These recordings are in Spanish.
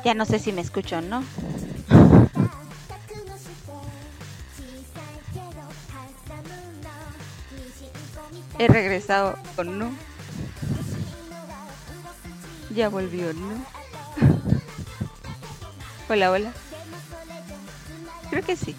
Ya no sé si me escucho o no. He regresado o no. Ya volvió, ¿no? Hola, hola. Creo que sí.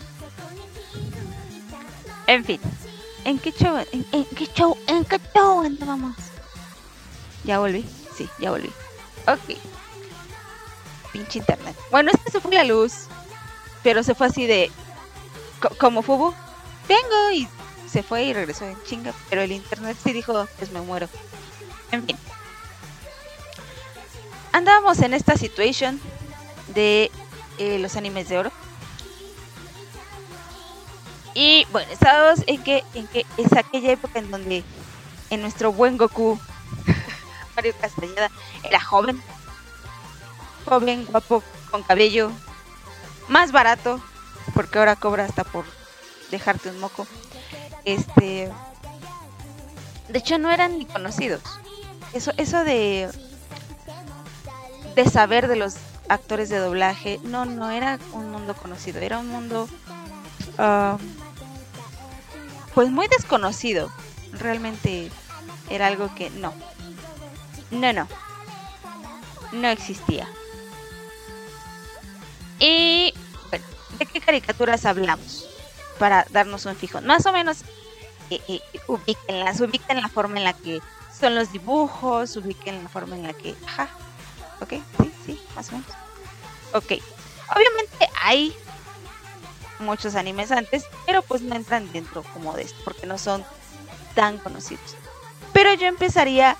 En fin. ¿En qué show? ¿En qué show andábamos? ¿Ya volví? Sí, ya volví. Ok. Pinche internet. Bueno, es que se fue la luz. Pero se fue así de... como Fubu. Vengo y se fue y regresó en chinga. Pero el internet sí dijo, pues me muero. En fin. Andábamos en esta situación de los animes de oro. Y bueno, estábamos en que es aquella época en donde en nuestro buen Goku, Mario Castañeda, era joven, guapo, con cabello, más barato, porque ahora cobra hasta por dejarte un moco. De hecho no eran ni conocidos. Eso de saber de los actores de doblaje, no era un mundo conocido, era un mundo pues muy desconocido. Realmente era algo que no existía. Y bueno, ¿de qué caricaturas hablamos? Para darnos un fijo, más o menos ubiquen la forma en la que son los dibujos, ubiquen la forma en la que, ajá, ok, sí, más o menos. Ok, obviamente hay muchos animes antes, pero pues no entran dentro como de esto, porque no son tan conocidos. Pero yo empezaría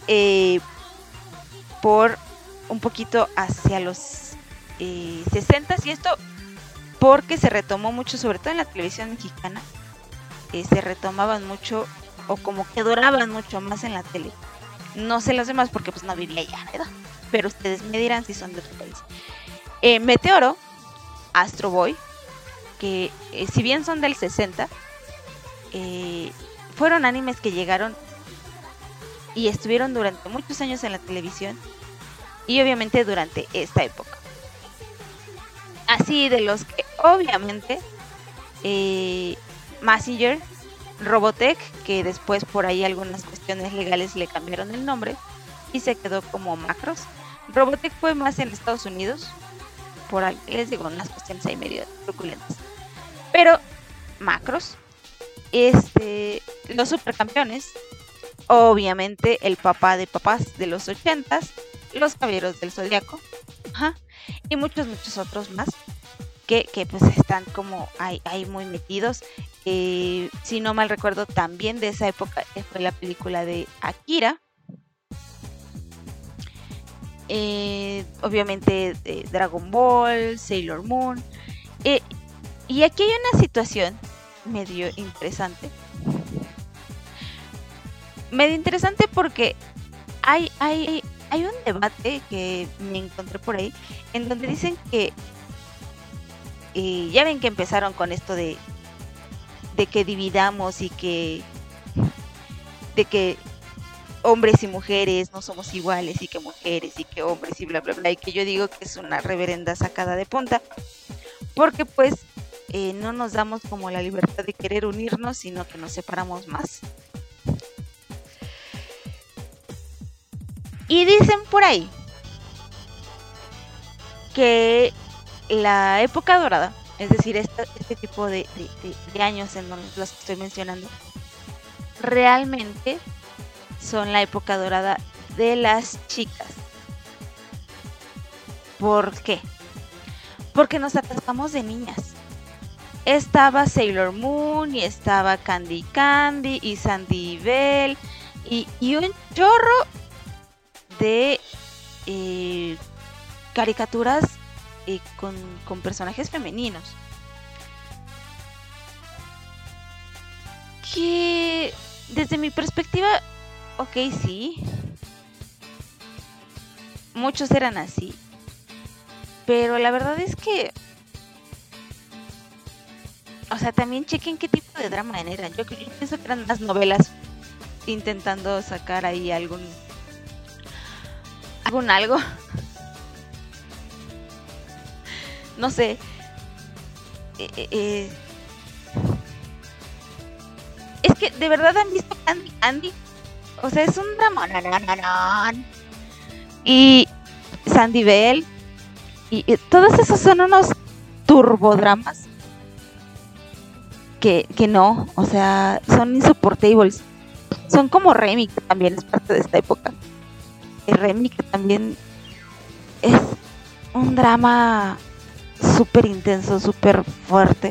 por un poquito hacia los 60s, y esto porque se retomó mucho, sobre todo en la televisión mexicana, se retomaban mucho o como que duraban mucho más en la tele. No sé los demás porque pues no vivía allá, ¿verdad? Pero ustedes me dirán si son de otro país. Meteoro, Astro Boy, que si bien son del 60, fueron animes que llegaron y estuvieron durante muchos años en la televisión, y obviamente durante esta época. Así de los que obviamente Mazinger, Robotech, que después por ahí algunas cuestiones legales le cambiaron el nombre y se quedó como Macros. Robotech fue más en Estados Unidos, por ahí les digo, unas cuestiones ahí medio truculentas. Pero Macros, los supercampeones, obviamente el papá de papás de los 80s, los Caballeros del Zodiaco, y muchos otros más que pues están como ahí muy metidos. Si no mal recuerdo, también de esa época fue la película de Akira, obviamente Dragon Ball, Sailor Moon, y aquí hay una situación medio interesante porque hay un debate que me encontré por ahí en donde dicen que ya ven que empezaron con esto de que dividamos y de que hombres y mujeres no somos iguales, y que mujeres y que hombres y bla bla bla, y que yo digo que es una reverenda sacada de punta, porque pues no nos damos como la libertad de querer unirnos, sino que nos separamos más. Y dicen por ahí que la época dorada, es decir, este tipo de años en donde los que estoy mencionando, realmente son la época dorada de las chicas. ¿Por qué? Porque nos atascamos de niñas. Estaba Sailor Moon, y estaba Candy Candy, y Sandy Bell, y un chorro de caricaturas con personajes femeninos. Que desde mi perspectiva, ok, sí, muchos eran así, pero la verdad es que, o sea, también chequen qué tipo de drama eran. Yo pienso que eran más novelas intentando sacar ahí algo. no sé. Es que de verdad han visto Candy Candy. O sea, es un drama. Y Sandy Bell. Y todos esos son unos turbodramas que no, o sea, son insoportables. Son como Remy, que también es parte de esta época. Remy, que también es un drama súper intenso, súper fuerte.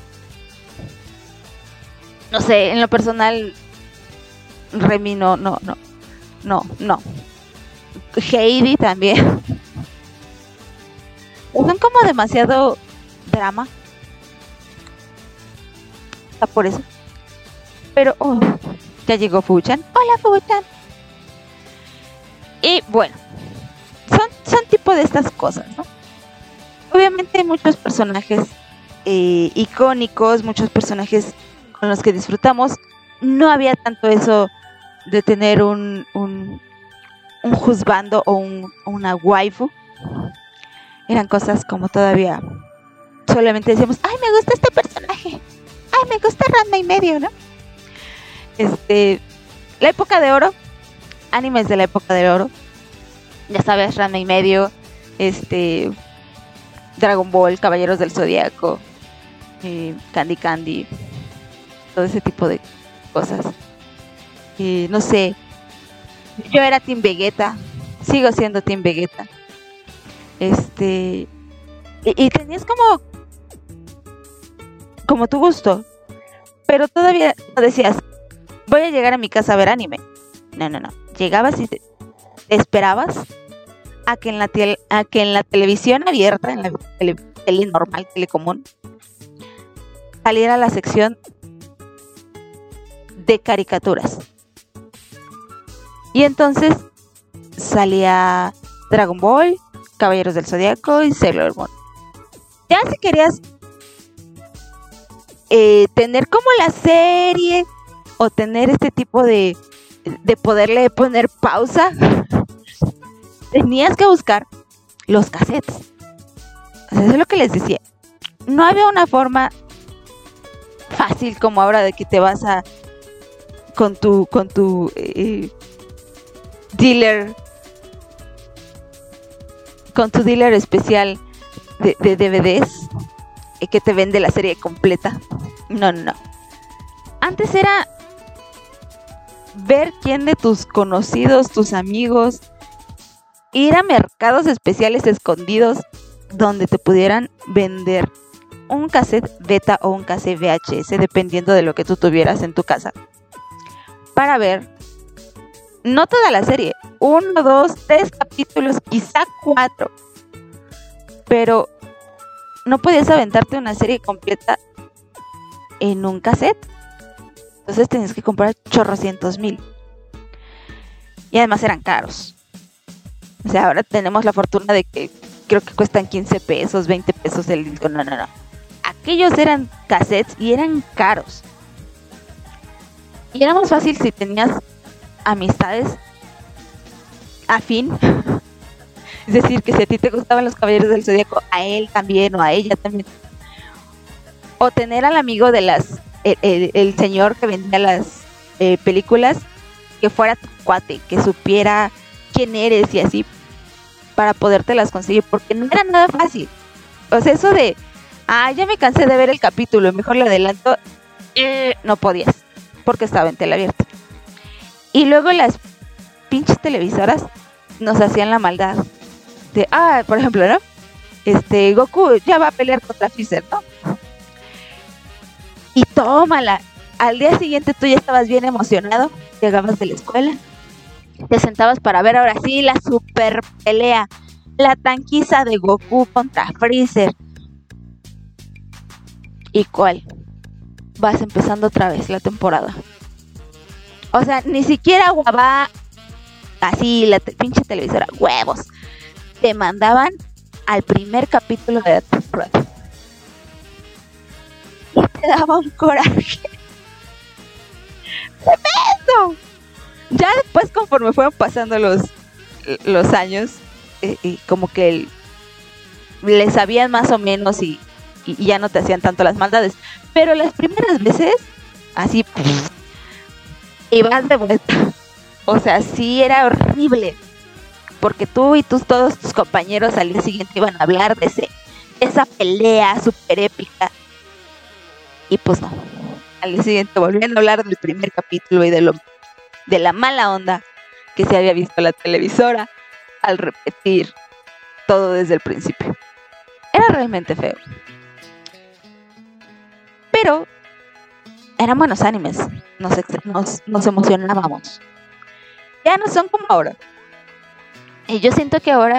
No sé, en lo personal, Remy no. Heidi también. Son como demasiado drama. Está por eso. Pero, ya llegó Fuchan. Hola, Fuchan. Y bueno, son tipo de estas cosas, ¿no? Obviamente hay muchos personajes icónicos, muchos personajes con los que disfrutamos. No había tanto eso de tener un juzgando o una waifu. Eran cosas como todavía solamente decíamos, ay, me gusta este personaje, ay, me gusta Ranma y medio, ¿no? La época de oro, animes de la época de oro, ya sabes, Ranma y medio, Dragon Ball, Caballeros del Zodiaco, Candy Candy, todo ese tipo de cosas. No sé, yo era Team Vegeta, sigo siendo Team Vegeta. Y tenías como tu gusto, pero todavía no decías, voy a llegar a mi casa a ver anime. No. Llegabas y te esperabas a que en la televisión abierta, en la tele normal, tele común, saliera la sección de caricaturas. Y entonces salía Dragon Ball, Caballeros del Zodiaco y Sailor Moon. Ya si querías tener como la serie o tener este tipo de poderle poner pausa, tenías que buscar los cassettes. O sea, eso es lo que les decía. No había una forma fácil como ahora de que te vas con tu dealer, con tu dealer especial de DVDs que te vende la serie completa. No. Antes era ver quién de tus conocidos, tus amigos, ir a mercados especiales escondidos donde te pudieran vender un cassette beta o un cassette VHS, dependiendo de lo que tú tuvieras en tu casa, para ver no toda la serie, 1, 2, 3 capítulos, quizá 4, pero no podías aventarte una serie completa en un cassette. Entonces tenías que comprar chorrocientos mil. Y además eran caros. O sea, ahora tenemos la fortuna de que creo que cuestan 15 pesos, 20 pesos el disco. No. Aquellos eran cassettes y eran caros. Y era más fácil si tenías amistades afín. Es decir, que si a ti te gustaban los Caballeros del Zodiaco, a él también o a ella también. O tener al amigo de el señor que vendía las películas, que fuera tu cuate, que supiera quién eres y así, para podértelas conseguir, porque no era nada fácil. O sea, eso de, ya me cansé de ver el capítulo, mejor lo adelanto, no podías, porque estaba en tela abierta. Y luego las pinches televisoras nos hacían la maldad de, por ejemplo, ¿no? Goku ya va a pelear contra Freezer, ¿no? Y tómala. Al día siguiente tú ya estabas bien emocionado. Llegabas de la escuela. Te sentabas para ver ahora sí la super pelea. La tanquiza de Goku contra Freezer. ¿Y cuál? Vas empezando otra vez la temporada. O sea, ni siquiera guabá. Así, la pinche televisora. Huevos. Te mandaban al primer capítulo de la temporada. Y te daba un coraje tremendo. Ya después, conforme fueron pasando los años, y como que le sabían más o menos y ya no te hacían tanto las maldades. Pero las primeras veces, así, y vas de vuelta. O sea, sí era horrible. Porque tú y todos tus compañeros al día siguiente iban a hablar de esa pelea súper épica. Y pues no. Al día siguiente volvían a hablar del primer capítulo y de la mala onda que se había visto en la televisora al repetir todo desde el principio. Era realmente feo. Pero eran buenos animes. Nos emocionábamos. Ya no son como ahora. Y yo siento que ahora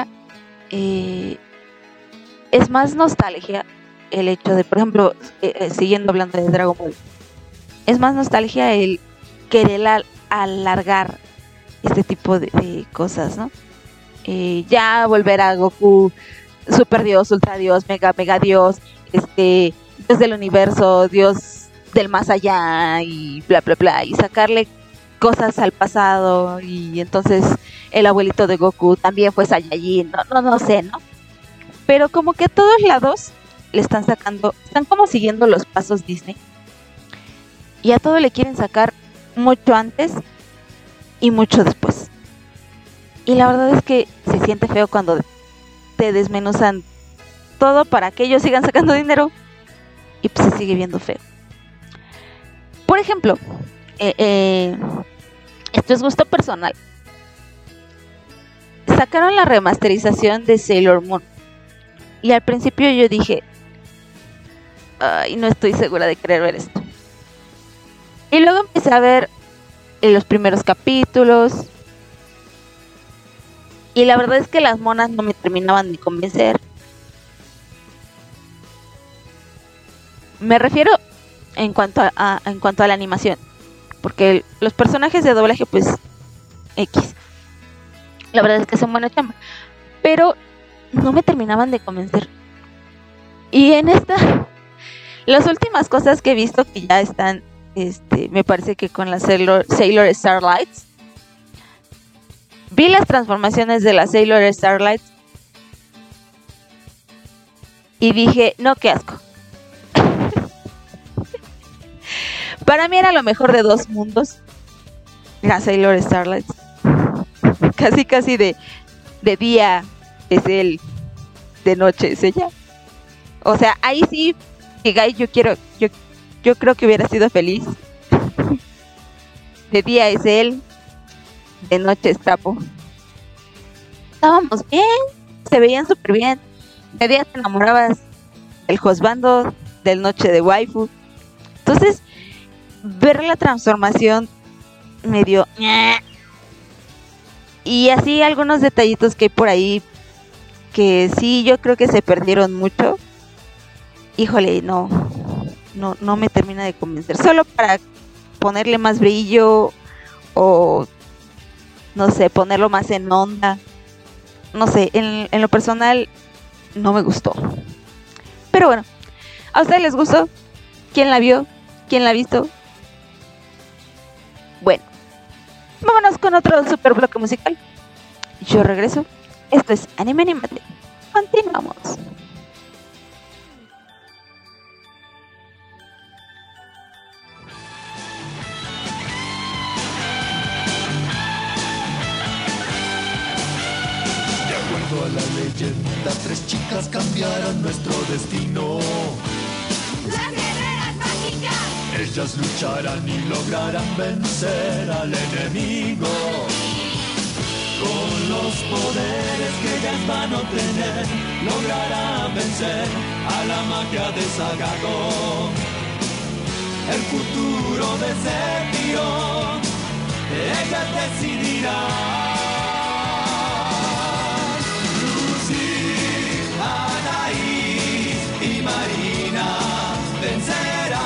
es más nostalgia el hecho de, por ejemplo, siguiendo hablando de Dragon Ball, es más nostalgia el querer alargar este tipo de cosas, ¿no? Ya volver a Goku, Super Dios, Ultra Dios, Mega Dios, Dios del universo, Dios del más allá y bla bla bla, y sacarle cosas al pasado, y entonces el abuelito de Goku también fue Saiyajin, no sé, ¿no? Pero como que a todos lados le están sacando, están como siguiendo los pasos Disney, y a todo le quieren sacar mucho antes y mucho después. Y la verdad es que se siente feo cuando te desmenuzan todo para que ellos sigan sacando dinero y pues se sigue viendo feo. Por ejemplo, esto es gusto personal. Sacaron la remasterización de Sailor Moon y al principio yo dije, ay, no estoy segura de querer ver esto. Y luego empecé a ver los primeros capítulos y la verdad es que las monas no me terminaban de convencer. Me refiero en cuanto a la animación, porque los personajes de doblaje pues X. La verdad es que son buena chamba, pero no me terminaban de convencer. Y en las últimas cosas que he visto que ya están, me parece que con la Sailor Starlights, vi las transformaciones de la Sailor Starlights y dije, no, qué asco. Para mí era lo mejor de dos mundos, la Sailor Starlights. Casi de día es él, de noche es ella. O sea, ahí sí, Higai, yo creo que hubiera sido feliz. De día es él, de noche es Trapo. Estábamos bien, se veían súper bien. De día te enamorabas del husbando, del noche de waifu. Entonces, ver la transformación me dio... Y así algunos detallitos que hay por ahí que sí, yo creo que se perdieron mucho. Híjole, no me termina de convencer. Solo para ponerle más brillo o, no sé, ponerlo más en onda. No sé, en lo personal no me gustó. Pero bueno, ¿a ustedes les gustó? ¿Quién la vio? ¿Quién la ha visto? Bueno, vámonos con otro super bloque musical. Yo regreso. Esto es Anime Animate. Continuamos. De acuerdo a la leyenda, 3 chicas cambiarán nuestro destino. ¡Las guerreras mágicas! Ellas lucharán y lograrán vencer al enemigo. Con los poderes que ellas van a obtener, lograrán vencer a la magia de Sagago. El futuro de Sephiroth, ellas decidirán. Lucy, Anaís y Marina vencerán.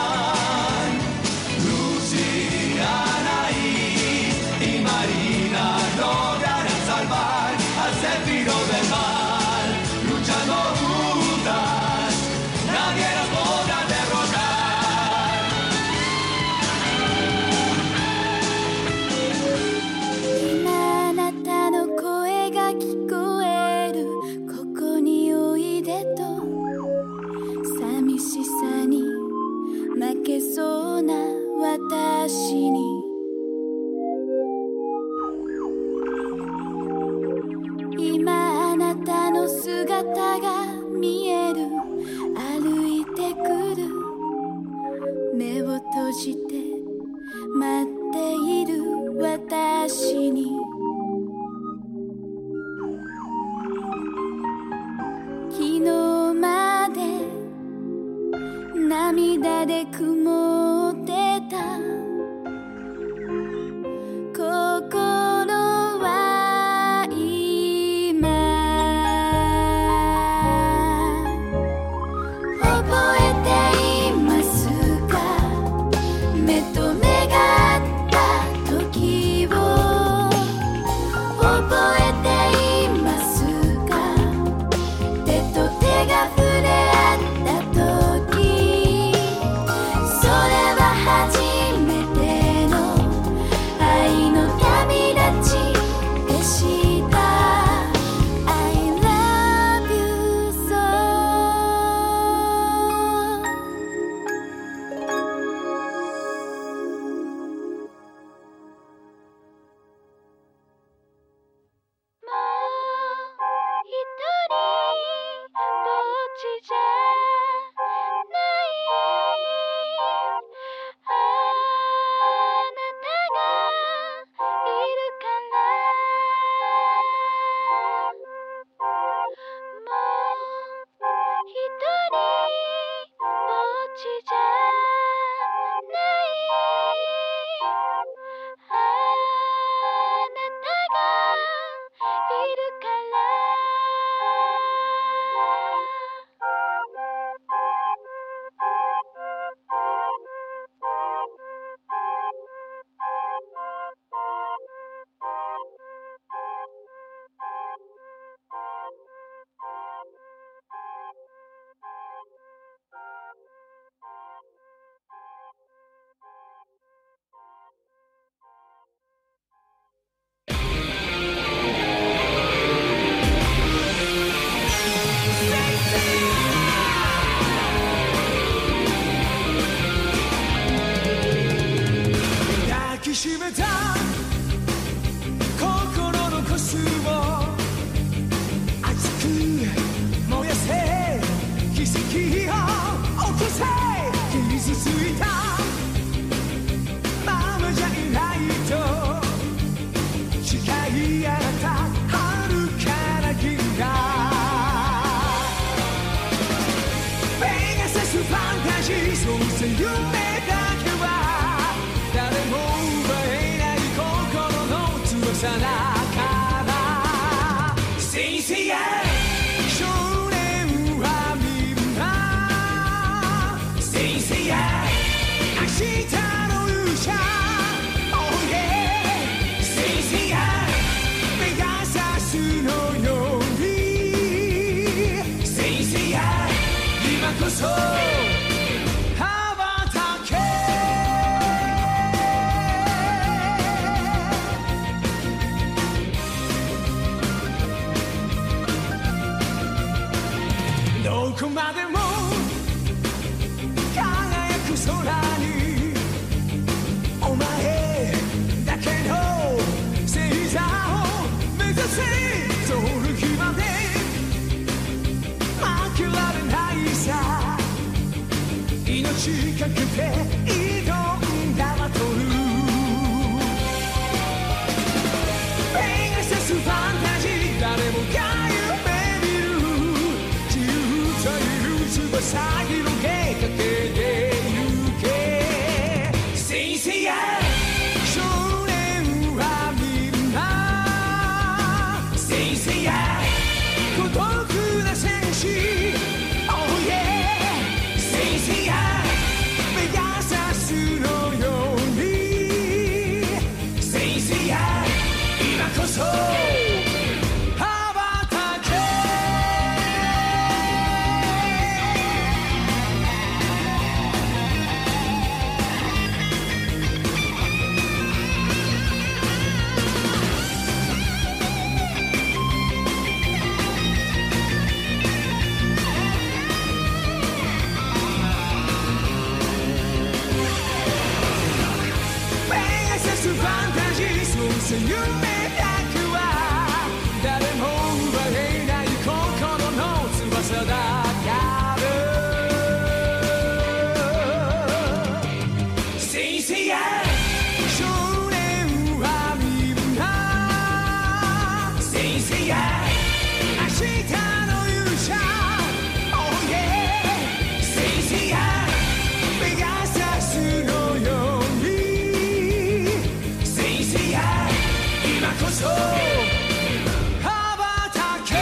Lucy, Anaís y Marina lograrán salvar al Sephiroth del mal. Luchando juntas, nadie las podrá derrotar. Dime 見える歩いてくる目を閉じて待っている私に昨日まで涙で曇ってた心は今覚えていますか目と目が合った時を覚えていますか手と手が触れ合った時それは初めての愛の旅立ちでした I love you so もう一人ぼっちじゃないあなたがいるからもう一人ぼっちじゃないあなたがいるから抱きしめた心のコスを熱く燃やせ奇跡を起こせ傷ついたままじゃいないと誓い合った遥かな銀河ペガサスファンタジーそうせ夢だけは誰も奪えない心の翼だから先生や少年はみんな先生や明日の勇者 Oh yeah 先生やペガサスのように先生や今こそ羽ばたけどこまでも輝く空にお前だけの星座を目指せその日まで負けられないさ命かけて挑んだバトルペガサスファンタジー誰もが夢見る自由という翼広げかけてゆけ先生や少年はみんな先生や孤独な戦士 Oh yeah 先生やペガサスのように先生や今こそ羽ばたけペガサスファンタジーそうせ夢だけは誰も奪えない心の翼だそう羽ばたけ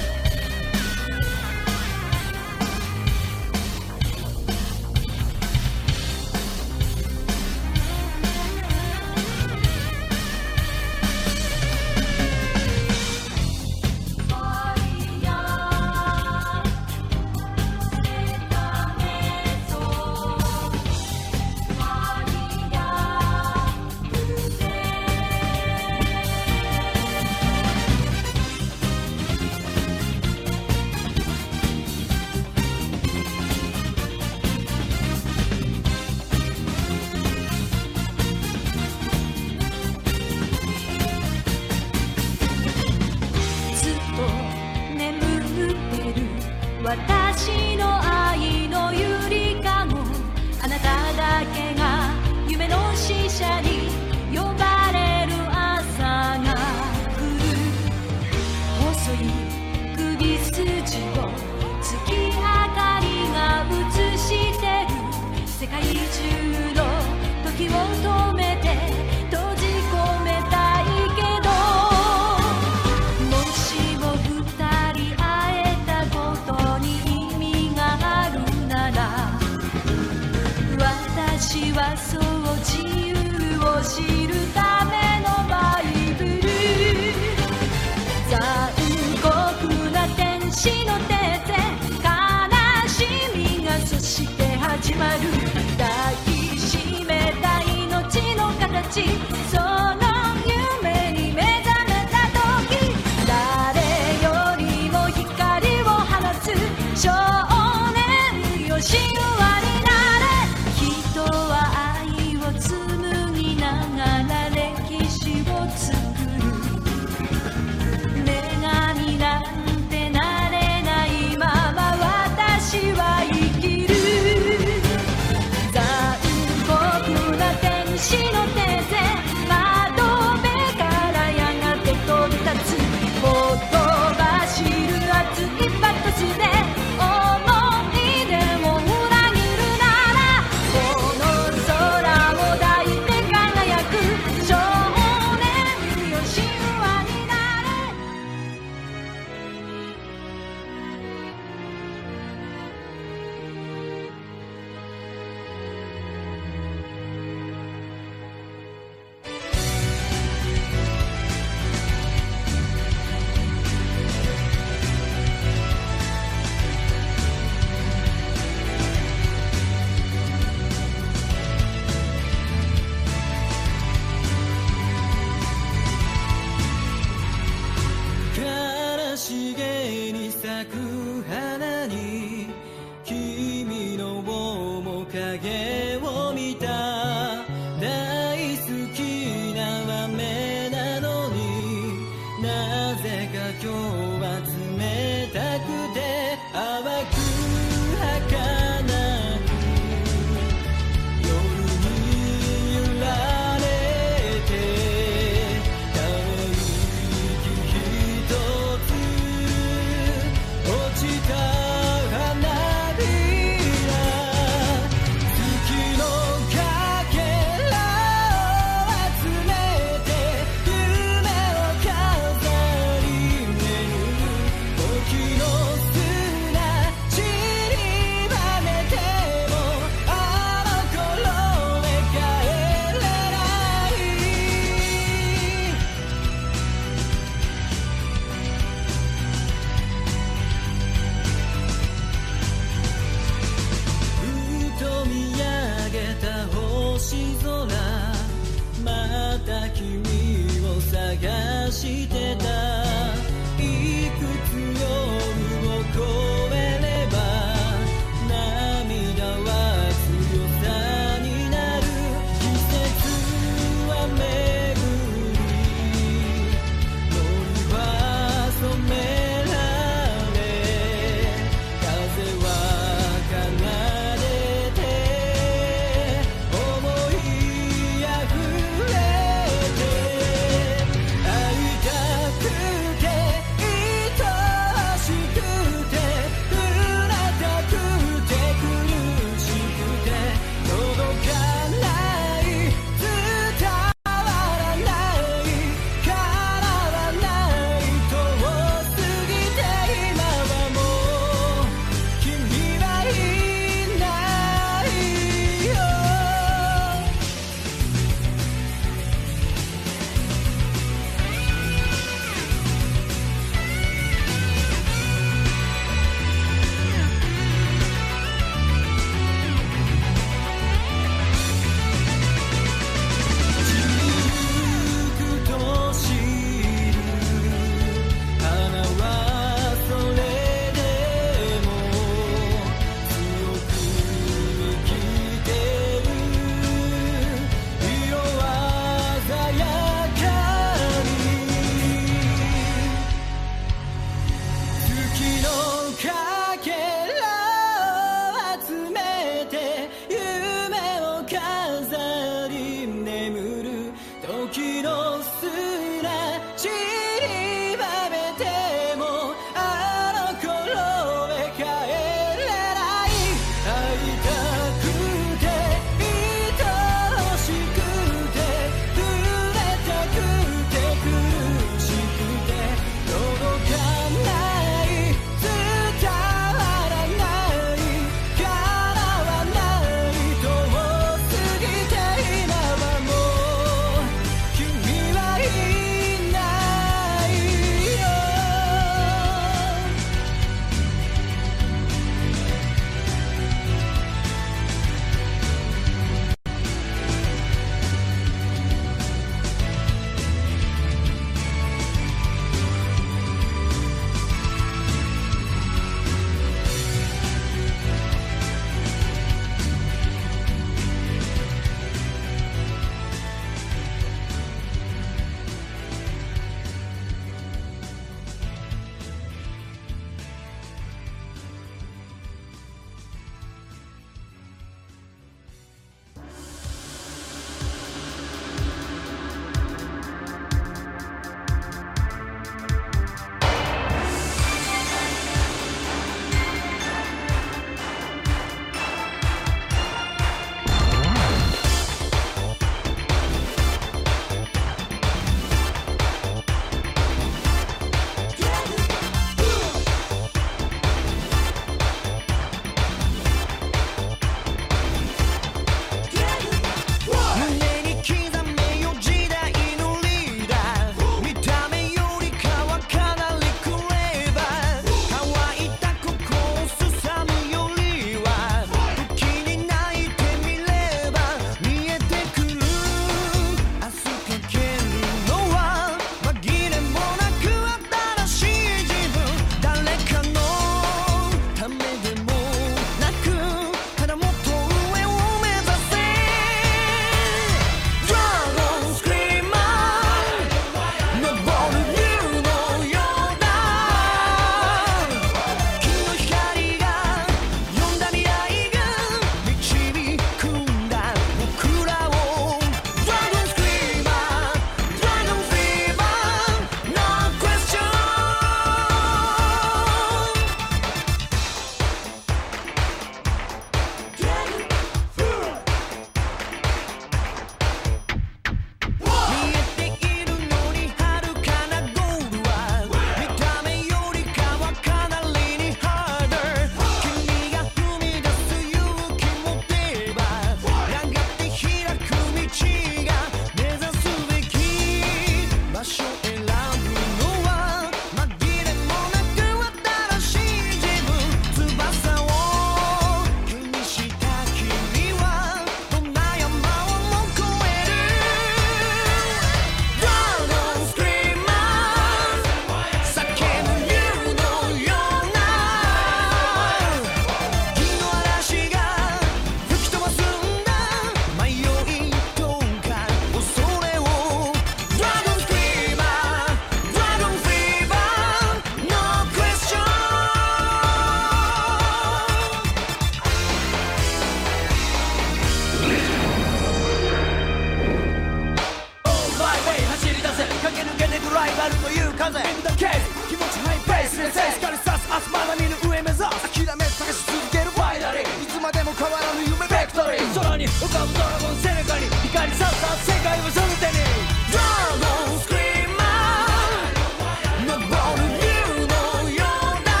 風インダケース気持ちハイペースでセンス光さす明日まだ見ぬ上目指す諦め探し続けるファイナリーいつまでも変わらぬ夢ベクトリー空に浮かぶドラゴン背中に光さす世界をその手にドラゴンスクリーマー登る竜のような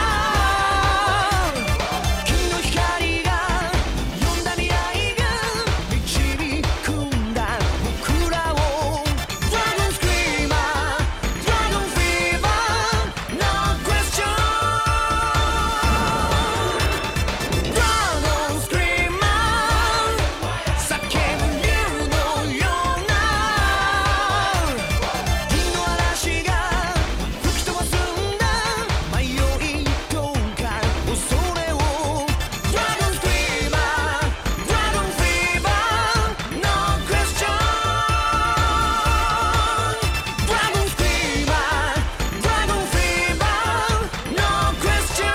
君の光が呼んだ未来が導くんだ僕らをドラゴンスクリーマードラゴンフィーバー No question ドラゴンスクリーマー叫ぶ竜のような銀の嵐が吹き飛ばすんだ迷いとか恐れをドラゴンスクリーマードラゴンフィーバー No question ドラゴンスクリーマードラゴンフィーバー No question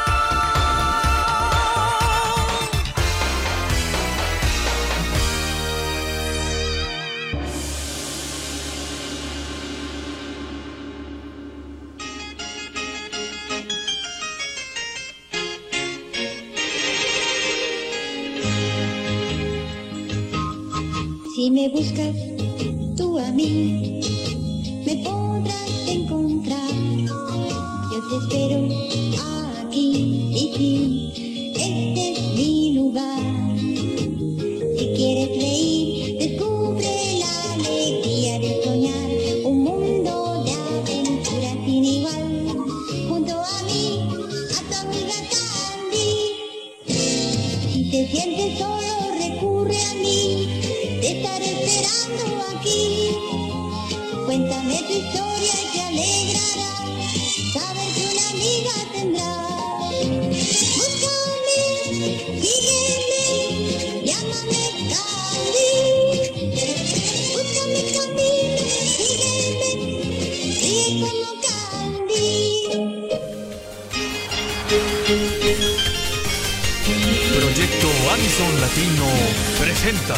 Si me buscas tú a mí, me podrás encontrar. Yo te espero aquí y fin, este es mi lugar. Si quieres reír, descubre la alegría de soñar un mundo de aventuras sin igual. Junto a mí, a tu amiga Candy. Si te sientes solo, recurre a mí. Te estaré esperando aquí. Cuéntame tu historia y te alegrará saber que una amiga tendrás. Búscame, sígueme, llámame Candy. Búscame, camina, sígueme, sigue como Candy. Proyecto Anison Latino presenta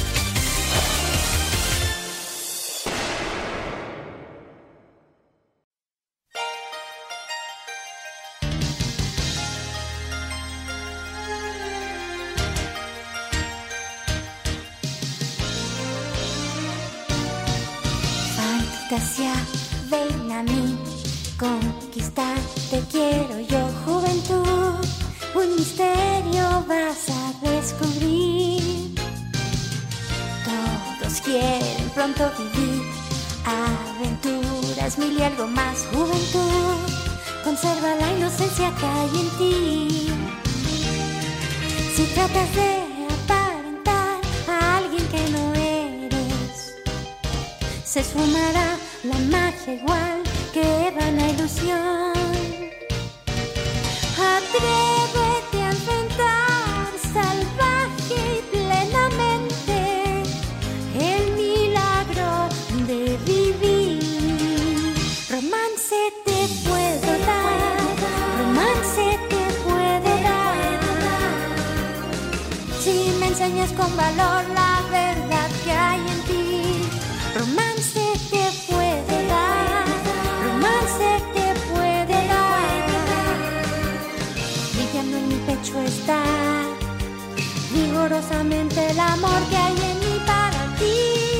Fantasía, ven a mí, conquistarte quiero yo, juventud, un misterio vas a descubrir. Todos quieren pronto vivir aventuras, mil y algo más, juventud, conserva la inocencia que hay en ti. Si tratas de aparentar a alguien que no eres, se esfumará la magia igual que vana ilusión. Atrévete a enfrentar salvaje y plenamente el milagro de vivir. Romance te puedo dar, romance te puedo dar. Si me enseñas con valor la verdad que hay en ti. Romance te puedo dar, romance te puedo dar. Brillando en mi pecho está vigorosamente el amor que hay en mí para ti.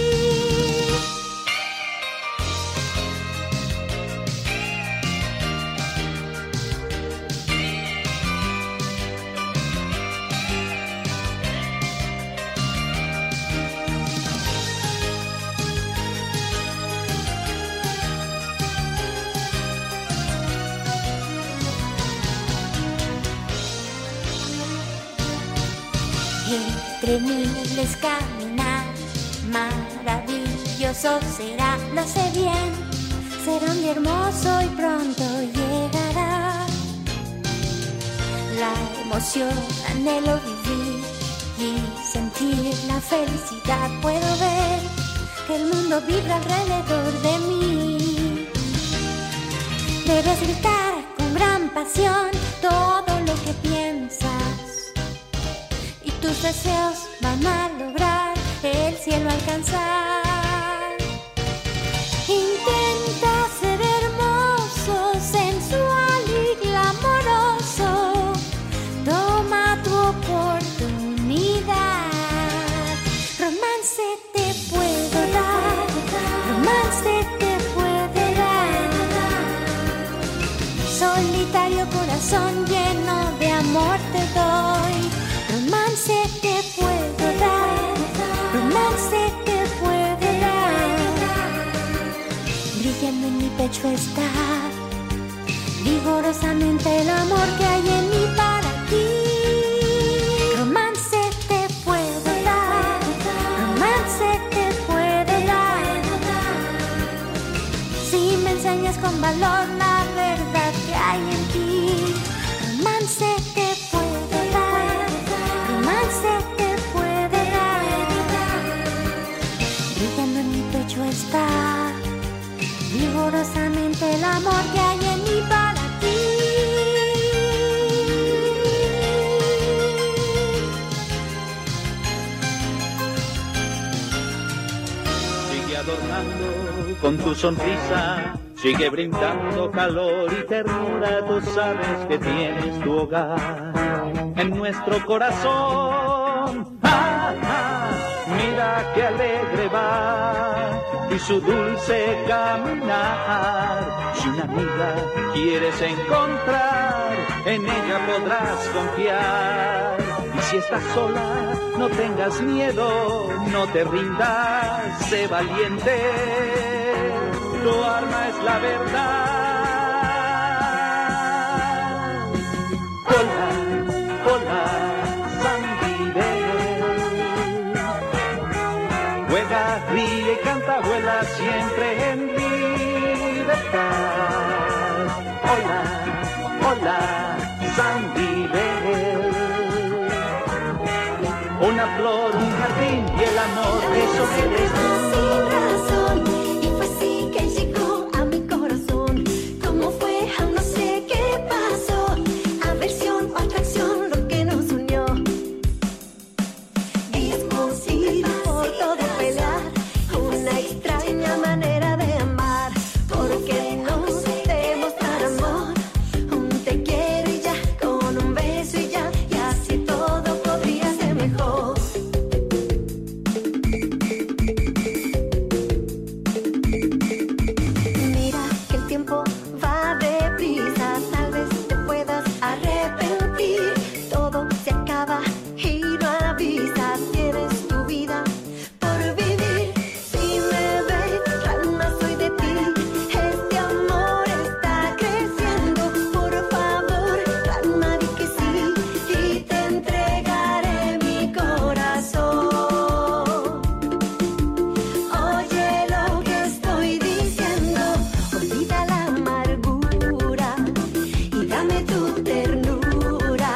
Entre miles caminar, maravilloso será, lo sé bien, será muy hermoso y pronto llegará. La emoción, anhelo vivir y sentir la felicidad, puedo ver que el mundo vibra alrededor de mí. Debes gritar con gran pasión todo lo que piensas. Tus deseos van a lograr el cielo alcanzar. Intenta ser hermoso. solitario corazón lleno de amor te doy. Romance te puedo dar, romance te puedo dar. Brillando en mi pecho está vigorosamente el amor que hay en mí para ti. Romance te puedo dar, romance te puedo dar. Si me enseñas con valor la verdad que hay en ti. Romance te puedo dar, romance te puedo dar. Brillando en mi pecho está vigorosamente el amor que hay en mí para ti. Sigue adornando con tu sonrisa, sigue brindando calor y ternura. Tú sabes que tienes tu hogar en nuestro corazón. ¡Ah, ah! Mira qué alegre va y su dulce caminar. Si una amiga quieres encontrar, en ella podrás confiar. Y si estás sola, no tengas miedo, no te rindas, sé valiente. Tu arma es la verdad. Hola, hola, Sandy Bell. Juega, ríe y canta, vuela siempre en libertad. Hola, hola, Sandy Bell. Una flor, un jardín y el amor, eso eres tú. Sin razón, y fue así que llegó a mi corazón. ¿Cómo fue? Aún no sé qué pasó. Aversión o atracción, lo que nos unió. Discutir, por todo pelear, una extraña manera de amar. Porque nos demostrar amor, un te quiero y ya, con un beso y ya, y así todo podría ser mejor. Mira que el tiempo va deprisa, tal vez te puedas arrepentir. Todo se acaba y no avisas, tienes tu vida por vivir. Si me ves, alma soy de ti, este amor está creciendo. Por favor, alma di que sí y te entregaré mi corazón. Oye lo que estoy diciendo, olvida la amargura y dame tu ternura.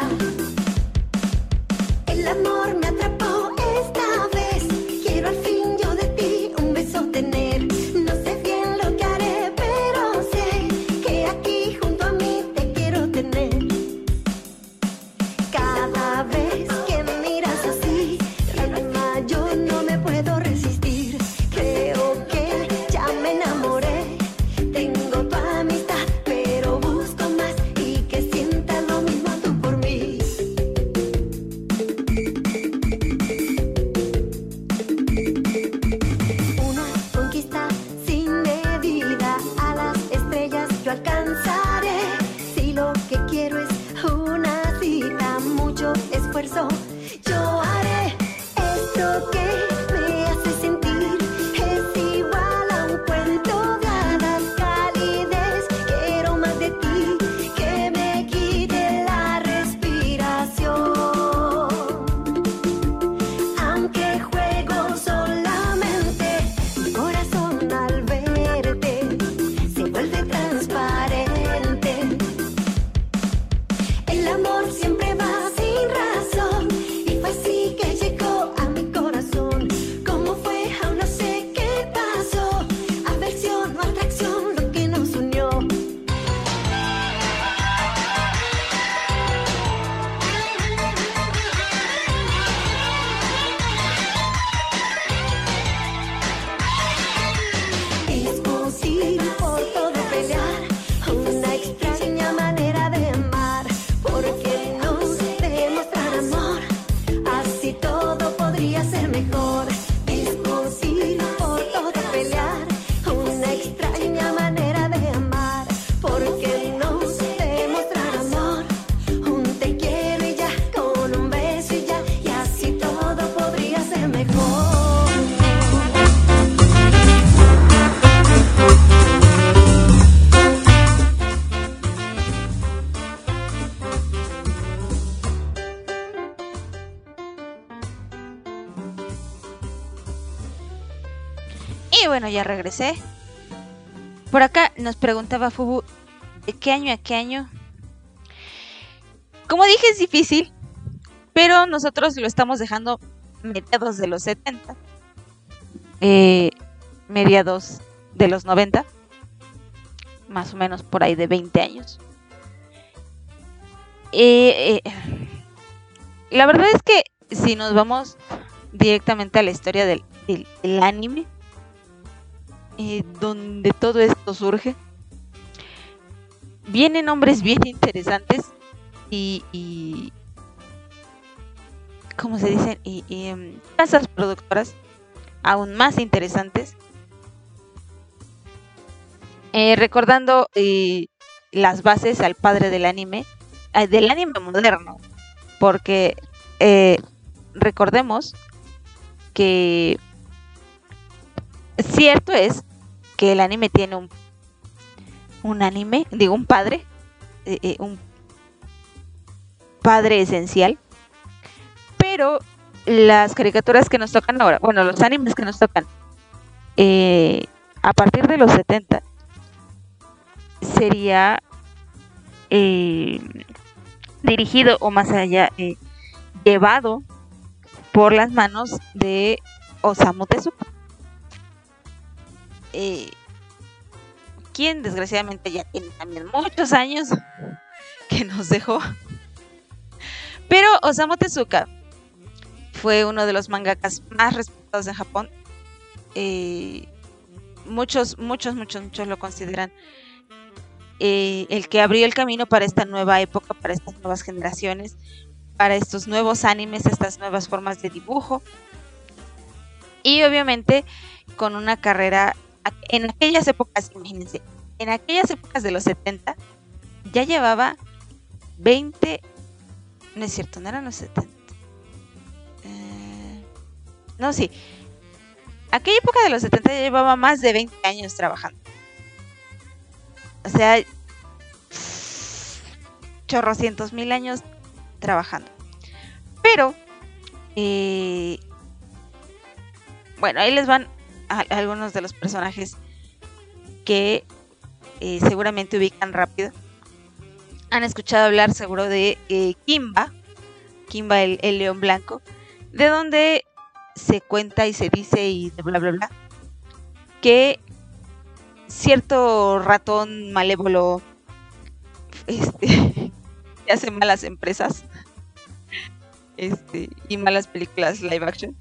El amor me atrapó esta vez, quiero al fin yo de ti un beso tener. No sé bien lo que haré, pero sé que aquí junto a mí te quiero tener. Cada vez que me miras así, alma, yo no me puedo resistir. Creo que ya me enamoré. Tengo tu amistad, pero busco más y que sientas lo mismo tú por mí. Una conquista sin medida, a las estrellas yo alcanzaré. Si lo que quiero es una cita, mucho esfuerzo yo haré. Esto que me hace sentir es igual a un cuento de hadas, calidez. Quiero más de ti, que me quite la respiración. Aunque juego solamente, mi corazón al verte se vuelve transparente. bueno, ya regresé. Por acá nos preguntaba Fubu, ¿de qué año a qué año? Como dije, es difícil, pero nosotros lo estamos dejando mediados de los 70, mediados de los 90, más o menos por ahí de 20 años. La verdad es que si nos vamos directamente a la historia del anime, donde todo esto surge, vienen nombres bien interesantes y ¿cómo se dicen? Y casas productoras aún más interesantes, recordando las bases al padre del anime moderno, porque recordemos que cierto es que el anime tiene un padre esencial, pero las caricaturas que nos tocan ahora, bueno, los animes que nos tocan a partir de los 70, sería dirigido, o más allá, llevado por las manos de Osamu Tezuka, quien desgraciadamente ya tiene también muchos años que nos dejó. Pero Osamu Tezuka fue uno de los mangakas más respetados en Japón. Muchos lo consideran el que abrió el camino para esta nueva época, para estas nuevas generaciones, para estos nuevos animes, estas nuevas formas de dibujo. Y obviamente con una carrera en aquellas épocas, imagínense, en aquellas épocas de los 70 ya llevaba 20, no es cierto, no eran los 70. No, sí. Aquella época de los 70 ya llevaba más de 20 años trabajando. O sea, chorrocientos mil años trabajando. Pero, bueno, ahí les van algunos de los personajes que seguramente ubican rápido. Han escuchado hablar seguro de Kimba el león blanco, de donde se cuenta y se dice y de bla bla bla que cierto ratón malévolo que hace malas empresas y malas películas live action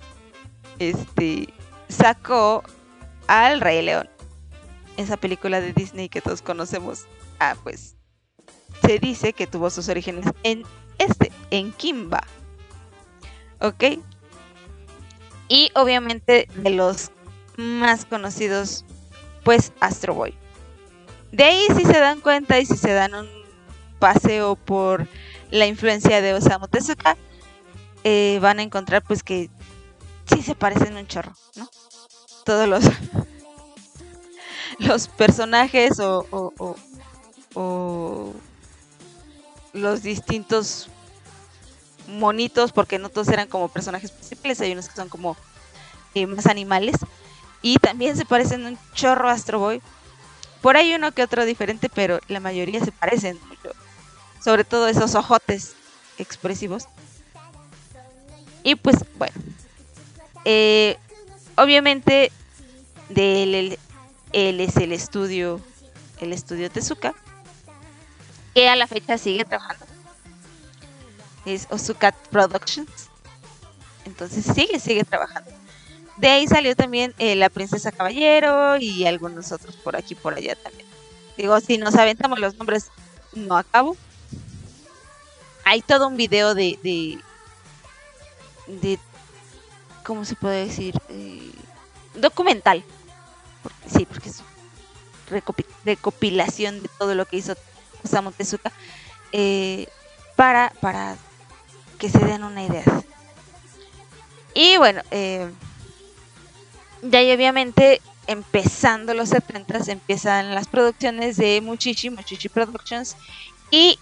sacó al Rey León, esa película de Disney que todos conocemos. Pues se dice que tuvo sus orígenes en Kimba, ¿ok? Y obviamente de los más conocidos, pues Astro Boy. De ahí, si se dan cuenta y si se dan un paseo por la influencia de Osamu Tezuka, van a encontrar pues que sí se parecen un chorro, ¿no? Todos los personajes o los distintos monitos, porque no todos eran como personajes principales, hay unos que son como más animales, y también se parecen un chorro a Astro Boy. Por ahí uno que otro diferente, pero la mayoría se parecen mucho, sobre todo esos ojotes expresivos. Y pues bueno, obviamente él es el estudio Tezuka, que a la fecha sigue trabajando. Es Osuka Productions. Entonces sigue trabajando. De ahí salió también La Princesa Caballero y algunos otros por aquí por allá también. Digo, si nos aventamos los nombres, no acabo. Hay todo un video de ¿cómo se puede decir? Documental. Porque es recopilación de todo lo que hizo Osamu Tezuka, para que se den una idea. Y bueno, de ahí obviamente empezando los 70s empiezan las producciones de Mushishi Productions y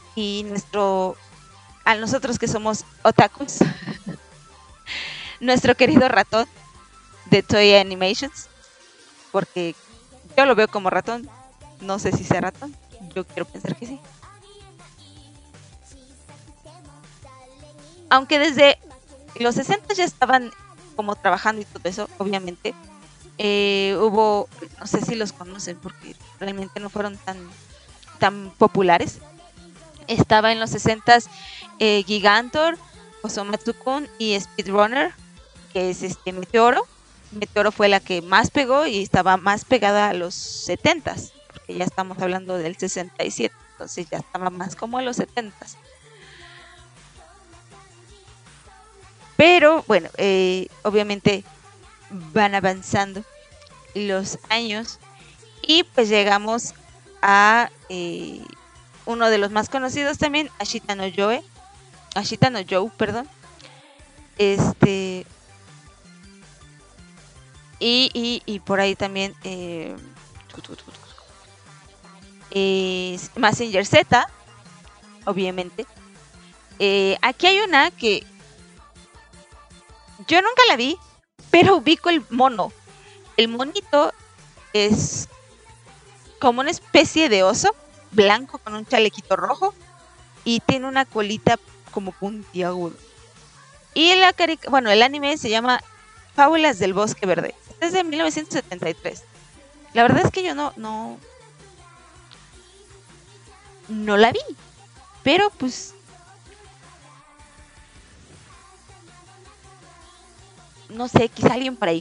a nosotros que somos otakus nuestro querido ratón de Toei Animations, porque yo lo veo como ratón. No sé si sea ratón. Yo quiero pensar que sí. Aunque desde los 60 ya estaban como trabajando y todo eso, obviamente. Hubo, no sé si los conocen porque realmente no fueron tan populares. Estaba en los 60s Gigantor, Osomatsu-kun y Speedrunner, que es Meteoro. Meteoro fue la que más pegó y estaba más pegada a los 70s, porque ya estamos hablando del 67, entonces ya estaba más como a los 70s. Pero bueno, obviamente van avanzando los años y pues llegamos a uno de los más conocidos también, Ashita no Joe, perdón. Y por ahí también Mazinger Z, obviamente. Aquí hay una que yo nunca la vi, pero ubico el mono. El monito es como una especie de oso blanco con un chalequito rojo y tiene una colita como puntiaguda. Y el anime se llama Fábulas del Bosque Verde. Es de 1973. La verdad es que yo no la vi, pero pues no sé, quizá alguien por ahí.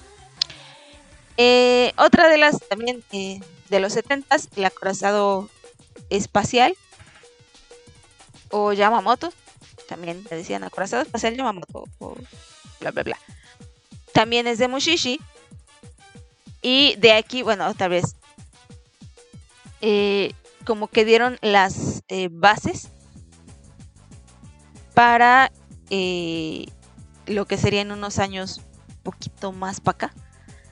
Otra de las también de los 70s, el acorazado espacial o Yamamoto, también le decían acorazado espacial Yamamoto o bla bla bla. También es de Mushishi. Y de aquí, bueno, tal vez como que dieron las bases para lo que sería en unos años un poquito más para acá.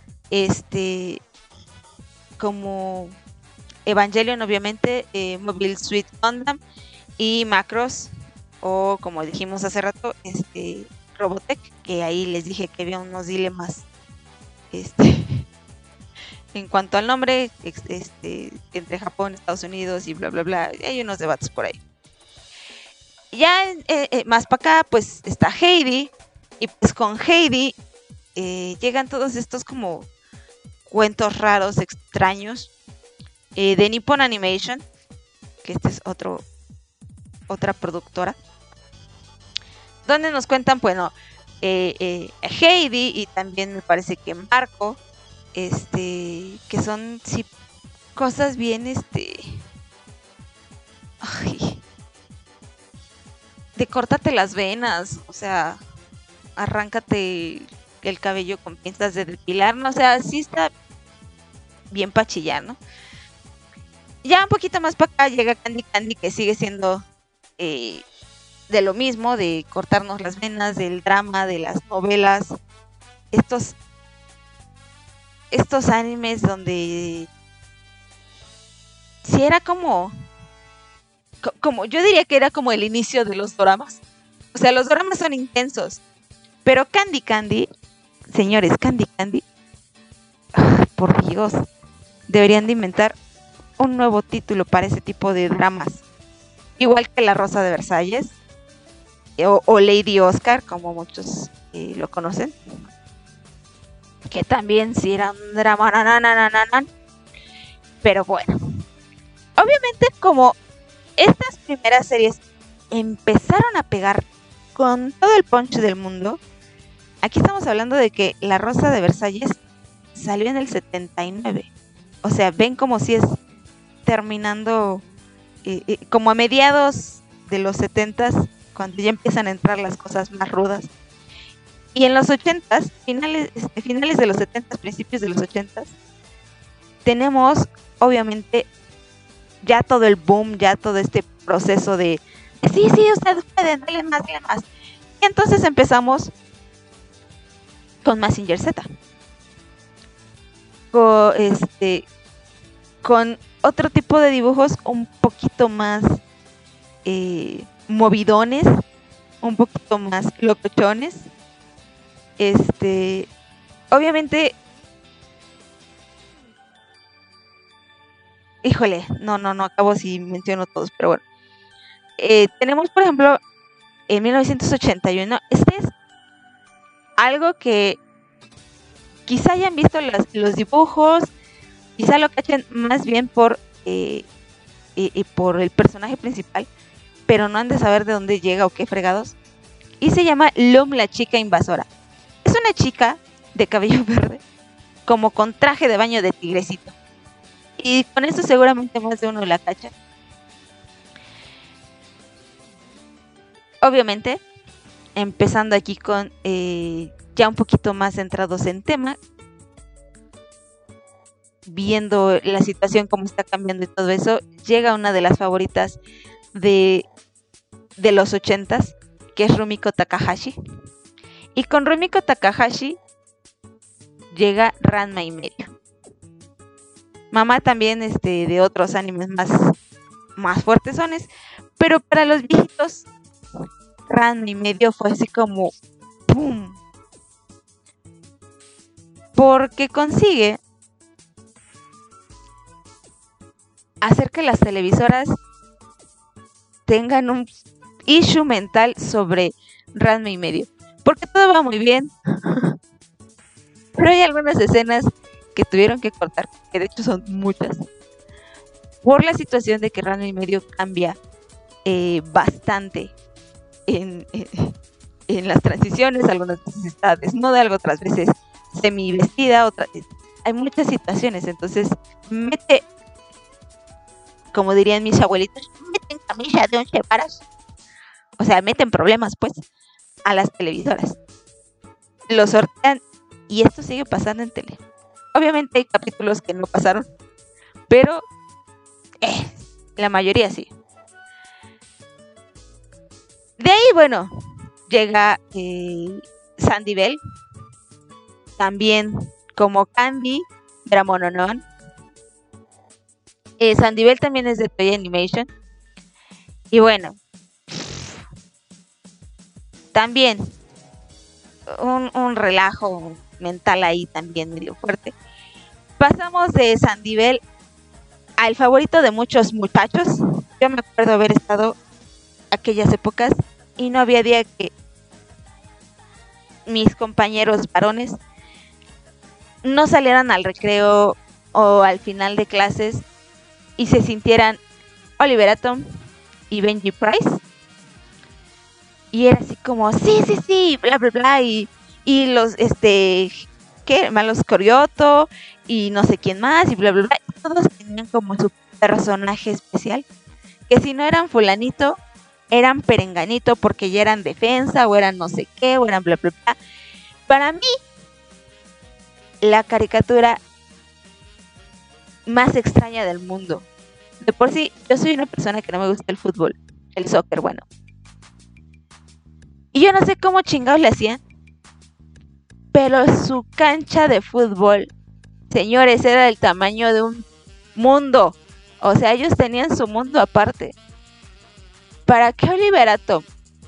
Como Evangelion, obviamente, Mobile Suit Gundam y Macross, o como dijimos hace rato, Robotech, que ahí les dije que había unos dilemas en cuanto al nombre, entre Japón, Estados Unidos y bla bla bla, hay unos debates por ahí. Ya más para acá pues está Heidi, y pues con Heidi llegan todos estos como cuentos raros, extraños, de Nippon Animation, que es otra productora, donde nos cuentan, bueno, Heidi y también me parece que Marco, que son sí, cosas bien, de córtate las venas, o sea, arráncate el cabello con pinzas de depilar, ¿no? O sea, sí está bien pachillar, ¿no? Ya un poquito más para acá llega Candy Candy, que sigue siendo de lo mismo, de cortarnos las venas, del drama, de las novelas, estos animes donde sí era como yo diría que era como el inicio de los doramas. O sea, los doramas son intensos, pero Candy Candy, señores, Candy Candy, por Dios, deberían de inventar un nuevo título para ese tipo de dramas. Igual que La Rosa de Versalles o Lady Oscar, como muchos lo conocen, que también sí era un drama, pero bueno, obviamente como estas primeras series empezaron a pegar con todo el punch del mundo, aquí estamos hablando de que La Rosa de Versalles salió en el 79, o sea, ven como si es terminando como a mediados de los 70s, cuando ya empiezan a entrar las cosas más rudas. Y en los 80s, finales de los 70s, principios de los 80s, tenemos obviamente ya todo el boom, ya todo este proceso de sí, ustedes pueden, dale más. Y entonces empezamos con Mazinger Z. Con otro tipo de dibujos un poquito más movidones, un poquito más locochones. Obviamente híjole, no acabo si menciono todos, pero bueno. Tenemos, por ejemplo, en 1981, este es algo que quizá hayan visto los dibujos, quizá lo cachen más bien por el personaje principal, pero no han de saber de dónde llega o qué fregados. Y se llama Lum, la chica invasora. Es una chica de cabello verde, como con traje de baño de tigrecito. Y con eso seguramente más de uno la cacha. Obviamente, empezando aquí con ya un poquito más centrados en tema, viendo la situación como está cambiando y todo eso, llega una de las favoritas de los 80s, que es Rumiko Takahashi. Y con Rumiko Takahashi llega Ranma y medio. Mamá también de otros animes más fuertesones, pero para los viejitos Ranma y medio fue así como ¡pum! Porque consigue hacer que las televisoras tengan un issue mental sobre Ranma y medio. Porque todo va muy bien. Pero hay algunas escenas que tuvieron que cortar, que de hecho son muchas, por la situación de que Ranma y medio cambia bastante en las transiciones. Algunas veces está desnuda, otras veces semi vestida, hay muchas situaciones, entonces mete, como dirían mis abuelitos, meten camisa de 11 varas, o sea, meten problemas pues a las televisoras, lo sortean, y esto sigue pasando en tele. Obviamente hay capítulos que no pasaron, pero la mayoría sí. De ahí, bueno, llega Sandy Bell, también como Candy, Dramononon. Sandy Bell también es de Toei Animation. Y bueno, también un relajo mental ahí también medio fuerte. Pasamos de Sandy Bell al favorito de muchos muchachos. Yo me acuerdo haber estado aquellas épocas y no había día que mis compañeros varones no salieran al recreo o al final de clases y se sintieran Oliver Atom y Benji Price, y era así como sí, bla bla bla, y los ¿qué? Malos Corioto y no sé quién más y bla bla bla, y todos tenían como su personaje especial, que si no eran fulanito eran perenganito porque ya eran defensa o eran no sé qué o eran bla bla bla. Para mí la caricatura más extraña del mundo, de por sí yo soy una persona que no me gusta el fútbol, el soccer, bueno, y yo no sé cómo chingados le hacían, pero su cancha de fútbol, señores, era del tamaño de un mundo. O sea, ellos tenían su mundo aparte. Para que Oliver Atom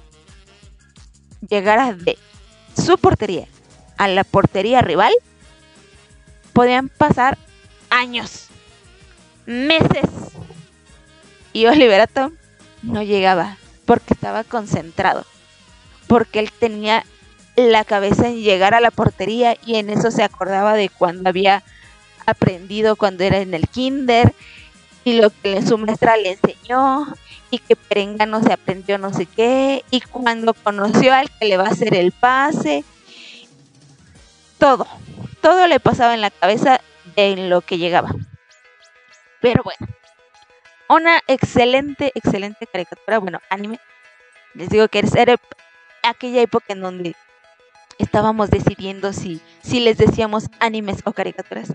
llegara de su portería a la portería rival, podían pasar años, meses, y Oliver Atom no llegaba porque estaba concentrado, porque él tenía la cabeza en llegar a la portería, y en eso se acordaba de cuando había aprendido cuando era en el kinder y lo que su maestra le enseñó, y que perengano se aprendió no sé qué, y cuando conoció al que le va a hacer el pase, todo le pasaba en la cabeza en lo que llegaba. Pero bueno, una excelente caricatura, bueno, anime. Les digo que era aquella época en donde estábamos decidiendo si les decíamos animes o caricaturas,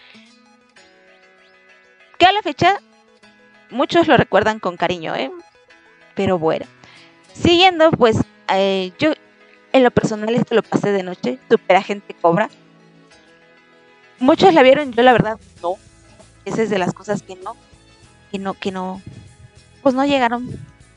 que a la fecha muchos lo recuerdan con cariño, pero bueno, siguiendo pues, yo en lo personal esto lo pasé de noche, Super Agente Cobra. Muchos la vieron, yo la verdad no. Esa es de las cosas que no, pues no llegaron.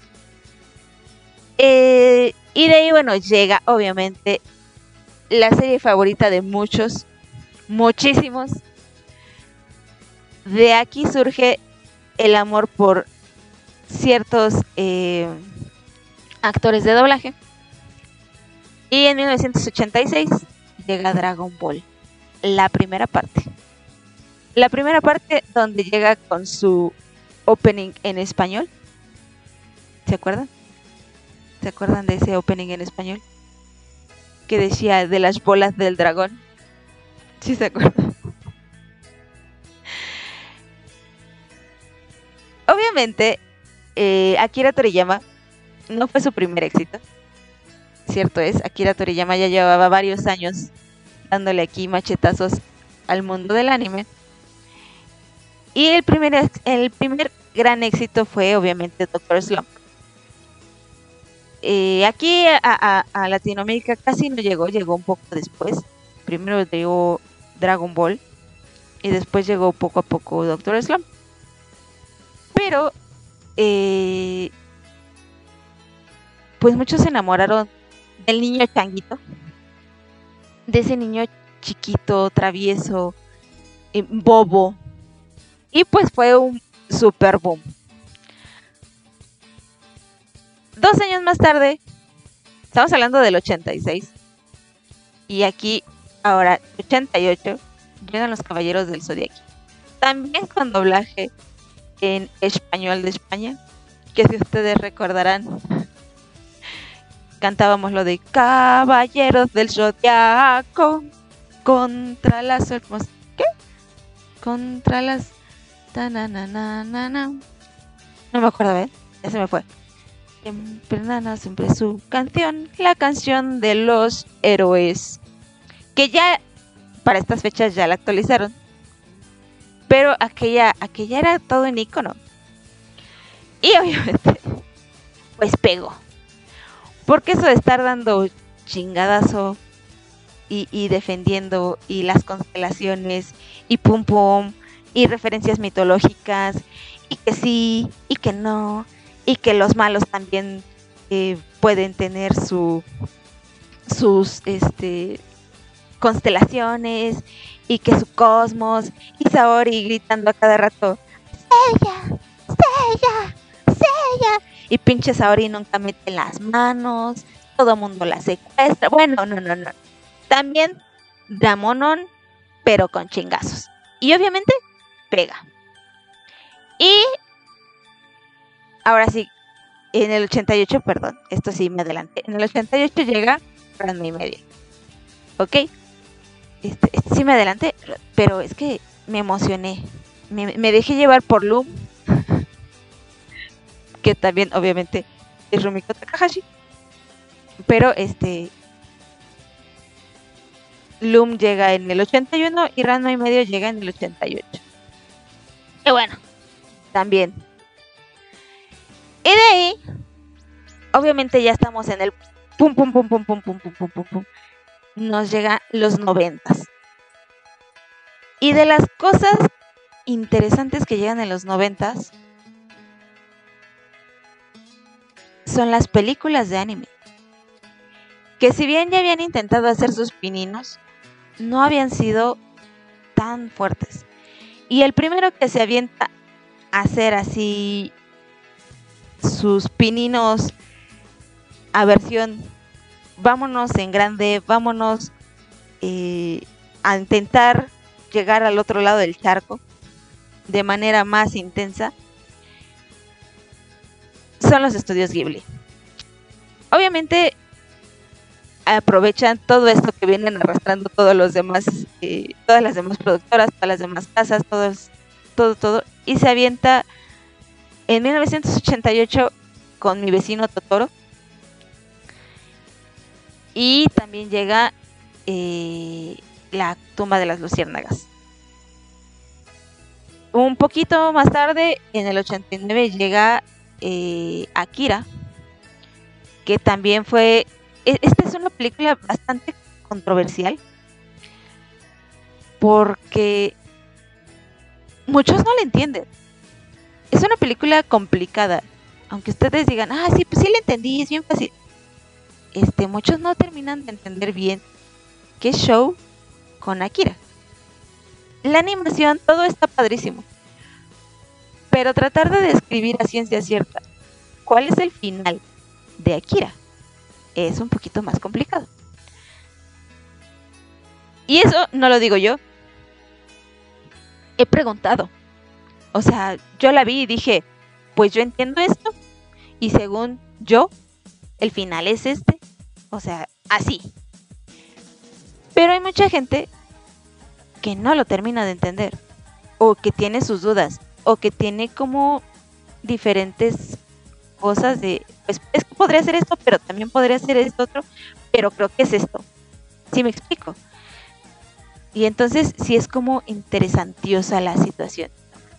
Y de ahí, bueno, llega obviamente la serie favorita de muchos, muchísimos, de aquí surge el amor por ciertos actores de doblaje. Y en 1986 llega Dragon Ball, la primera parte. La primera parte donde llega con su opening en español. ¿Se acuerdan? ¿Se acuerdan de ese opening en español? Que decía de las bolas del dragón. ¿Sí se acuerdan? Obviamente, Akira Toriyama no fue su primer éxito. Cierto es, Akira Toriyama ya llevaba varios años dándole aquí machetazos al mundo del anime. Y el primer gran éxito fue obviamente Doctor Slump. Aquí a Latinoamérica casi no llegó, llegó un poco después. Primero llegó Dragon Ball y después llegó poco a poco Doctor Slump. Pero pues muchos se enamoraron del niño changuito, de ese niño chiquito, travieso, bobo, y pues fue un super boom. 2 años más tarde, estamos hablando del 86, y aquí ahora 88 llegan los Caballeros del Zodiaco, también con doblaje en español de España, que si ustedes recordarán, cantábamos lo de Caballeros del Zodiaco contra las... ¿Qué? Contra las... No me acuerdo, ¿ves? Ya se me fue. Siempre Nana, siempre su canción, la canción de los héroes, que ya para estas fechas ya la actualizaron, pero aquella era todo en icono. Y obviamente pues pegó, porque eso de estar dando chingadazo y defendiendo, y las constelaciones, y pum pum, y referencias mitológicas, y que sí, y que no, y que los malos también pueden tener sus constelaciones, y que su cosmos, y Saori gritando a cada rato, ¡Sella! ¡Sella! ¡Sella! Y pinche Saori nunca mete las manos, todo mundo la secuestra. Bueno, no. También Dramonon, pero con chingazos. Y obviamente pega. Y ahora sí, en el 88, perdón, esto sí me adelanté. En el 88 llega Ranma y medio. ¿Ok? Sí me adelanté, pero es que me emocioné. Me dejé llevar por Loom, que también obviamente es Rumiko Takahashi. Pero Loom llega en el 81 y Ranma y medio llega en el 88. Y bueno, también. Y de ahí, obviamente ya estamos en el pum. Nos llegan los 90s. Y de las cosas interesantes que llegan en los 90s son las películas de anime, que si bien ya habían intentado hacer sus pininos, no habían sido tan fuertes. Y el primero que se avienta a hacer así sus pininos a versión vámonos en grande, vámonos a intentar llegar al otro lado del charco de manera más intensa, son los estudios Ghibli. Obviamente aprovechan todo esto que vienen arrastrando todos los demás, todas las demás productoras, todas las demás casas, todo, y se avienta en 1988 con Mi vecino Totoro. Y también llega La tumba de las luciérnagas. Un poquito más tarde, en el 89, llega Akira, que también fue... Esta es una película bastante controversial, porque muchos no la entienden. Es una película complicada, aunque ustedes digan, sí, pues sí la entendí, es bien fácil. Muchos no terminan de entender bien qué show con Akira. La animación, todo está padrísimo, Pero tratar de describir a ciencia cierta cuál es el final de Akira es un poquito más complicado. Y eso no lo digo yo. He preguntado. O sea, yo la vi y dije, pues yo entiendo esto. Y según yo, el final es este. O sea, así. Pero hay mucha gente que no lo termina de entender. O que tiene sus dudas. O que tiene como diferentes cosas de, pues es que podría ser esto, pero también podría ser esto otro. Pero creo que es esto. ¿Sí me explico? Y entonces sí es como interesantiosa la situación.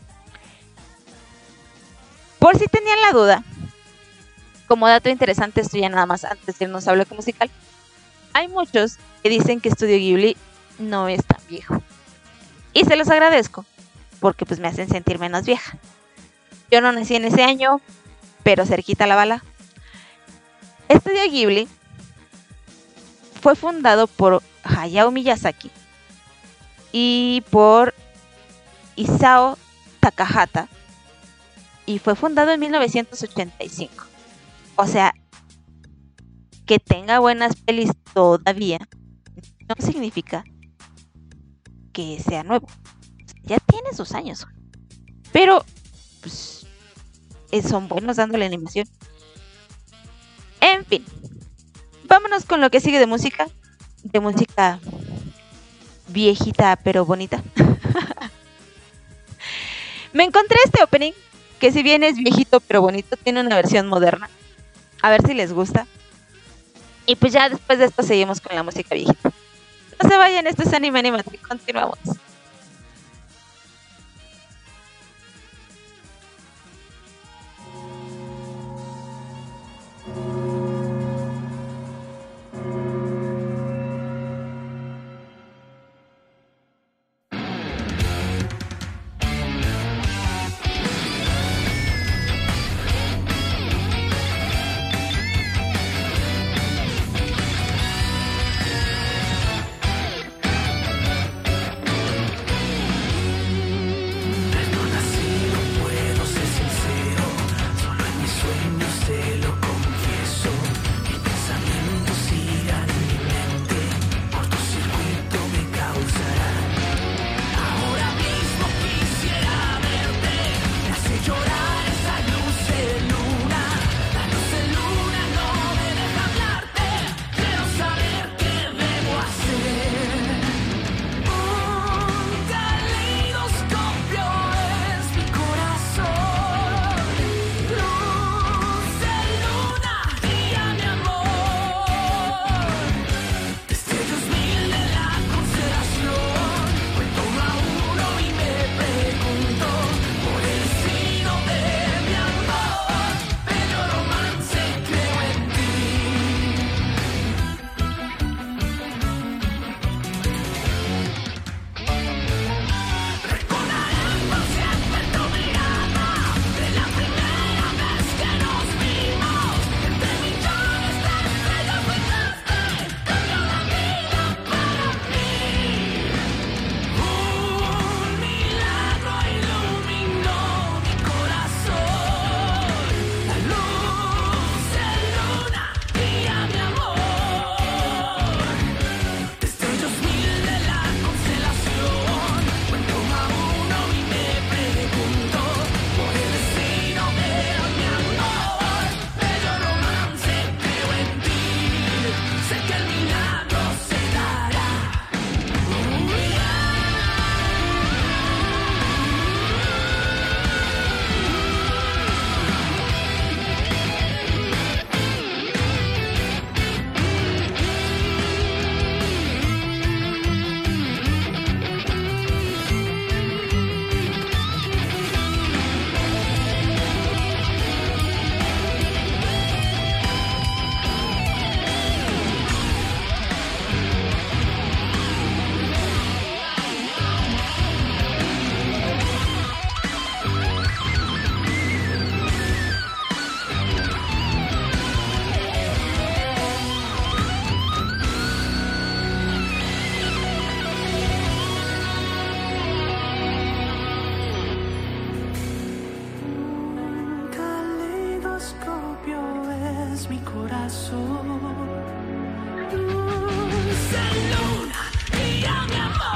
Por si tenían la duda, como dato interesante, esto ya nada más antes de irnos a bloque musical, hay muchos que dicen que Estudio Ghibli no es tan viejo. Y se los agradezco, porque pues me hacen sentir menos vieja. Yo no nací en ese año, pero cerquita la bala. Estudio Ghibli fue fundado por Hayao Miyazaki y por Isao Takahata, y fue fundado en 1985. O sea, que tenga buenas pelis todavía no significa que sea nuevo. Ya tiene sus años, pero pues, son buenos dándole animación. En fin, vámonos con lo que sigue de música viejita pero bonita. Me encontré este opening que, si bien es viejito pero bonito, tiene una versión moderna. A ver si les gusta. Y pues ya después de esto seguimos con la música viejita. No se vayan, esto es Anime Animate, continuamos. es mi corazón. Dulce luna, guía mi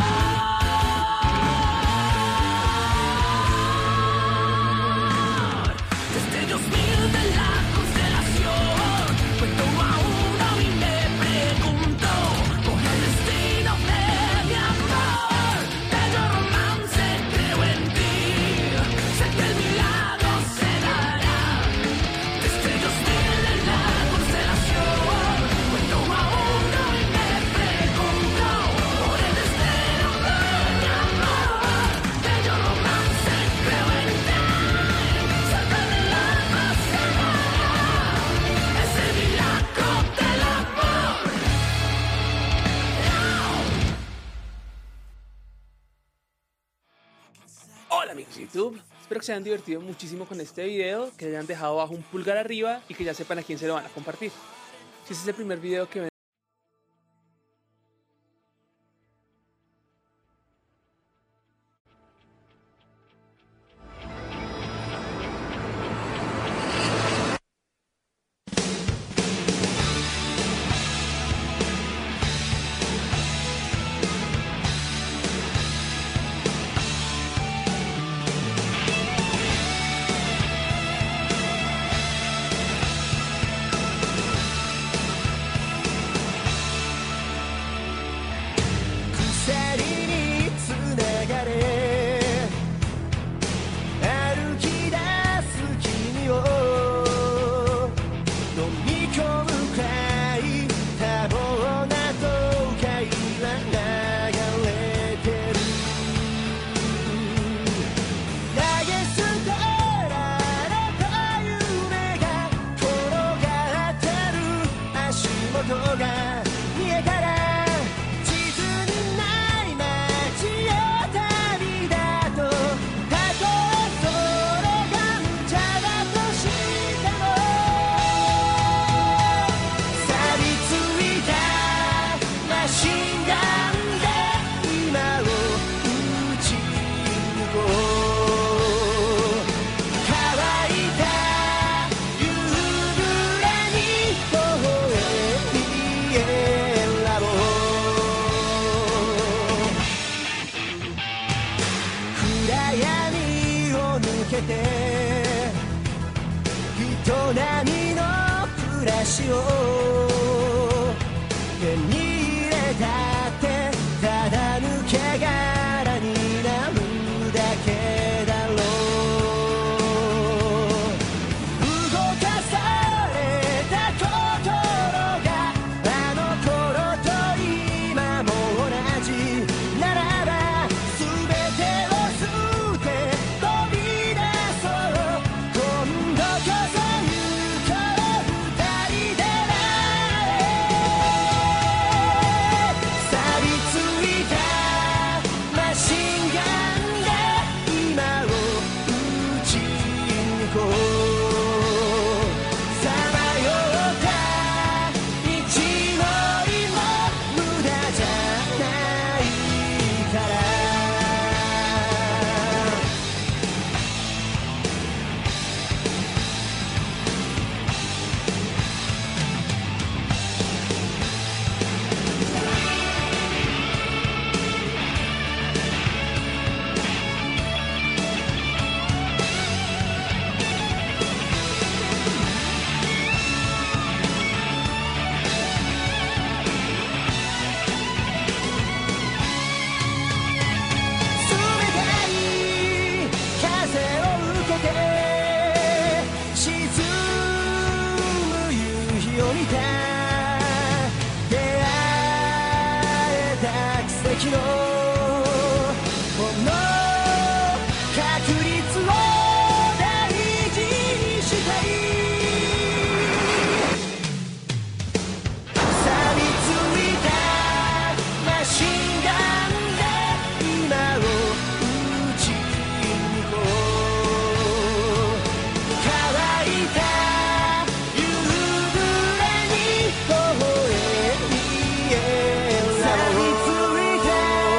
amor. Destellos mil de la constelación. Cuento a uno y me pregunto por el destino de mi amor. Bello romance, creo en ti. Sé que el milagro se dará. Destellos mil de la constelación. Cuento a uno y me pregunto por el destino de mi amor. Bello romance, creo en ti. Sé que el milagro se dará. Es el milagro del amor. Hola amigos de YouTube, espero que se hayan divertido muchísimo con este video, que hayan dejado abajo un pulgar arriba y que ya sepan a quién se lo van a compartir. Si este es el primer video que ven, 鎖につながれ歩き出す君を飲み込むくらい多忙な東海は流れてる投げ捨てられた夢が転がってる足元が見えたら営みの暮らしを手に入れたってただ抜け殻になるだけだろう動かされた心があの頃と今も同じならば全てを捨て飛び出そう今度こそ奇跡のこの確率を大事にしたい錆びついたマシンガンで今を撃ち抜こう乾いた夕暮れに微笑み錆びついた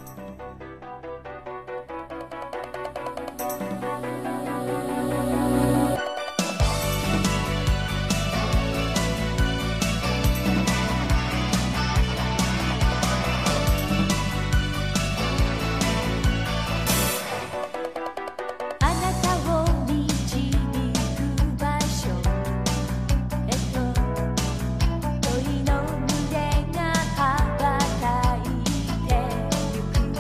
あなたを導く場所へと鳥の群れが羽ばたいてゆく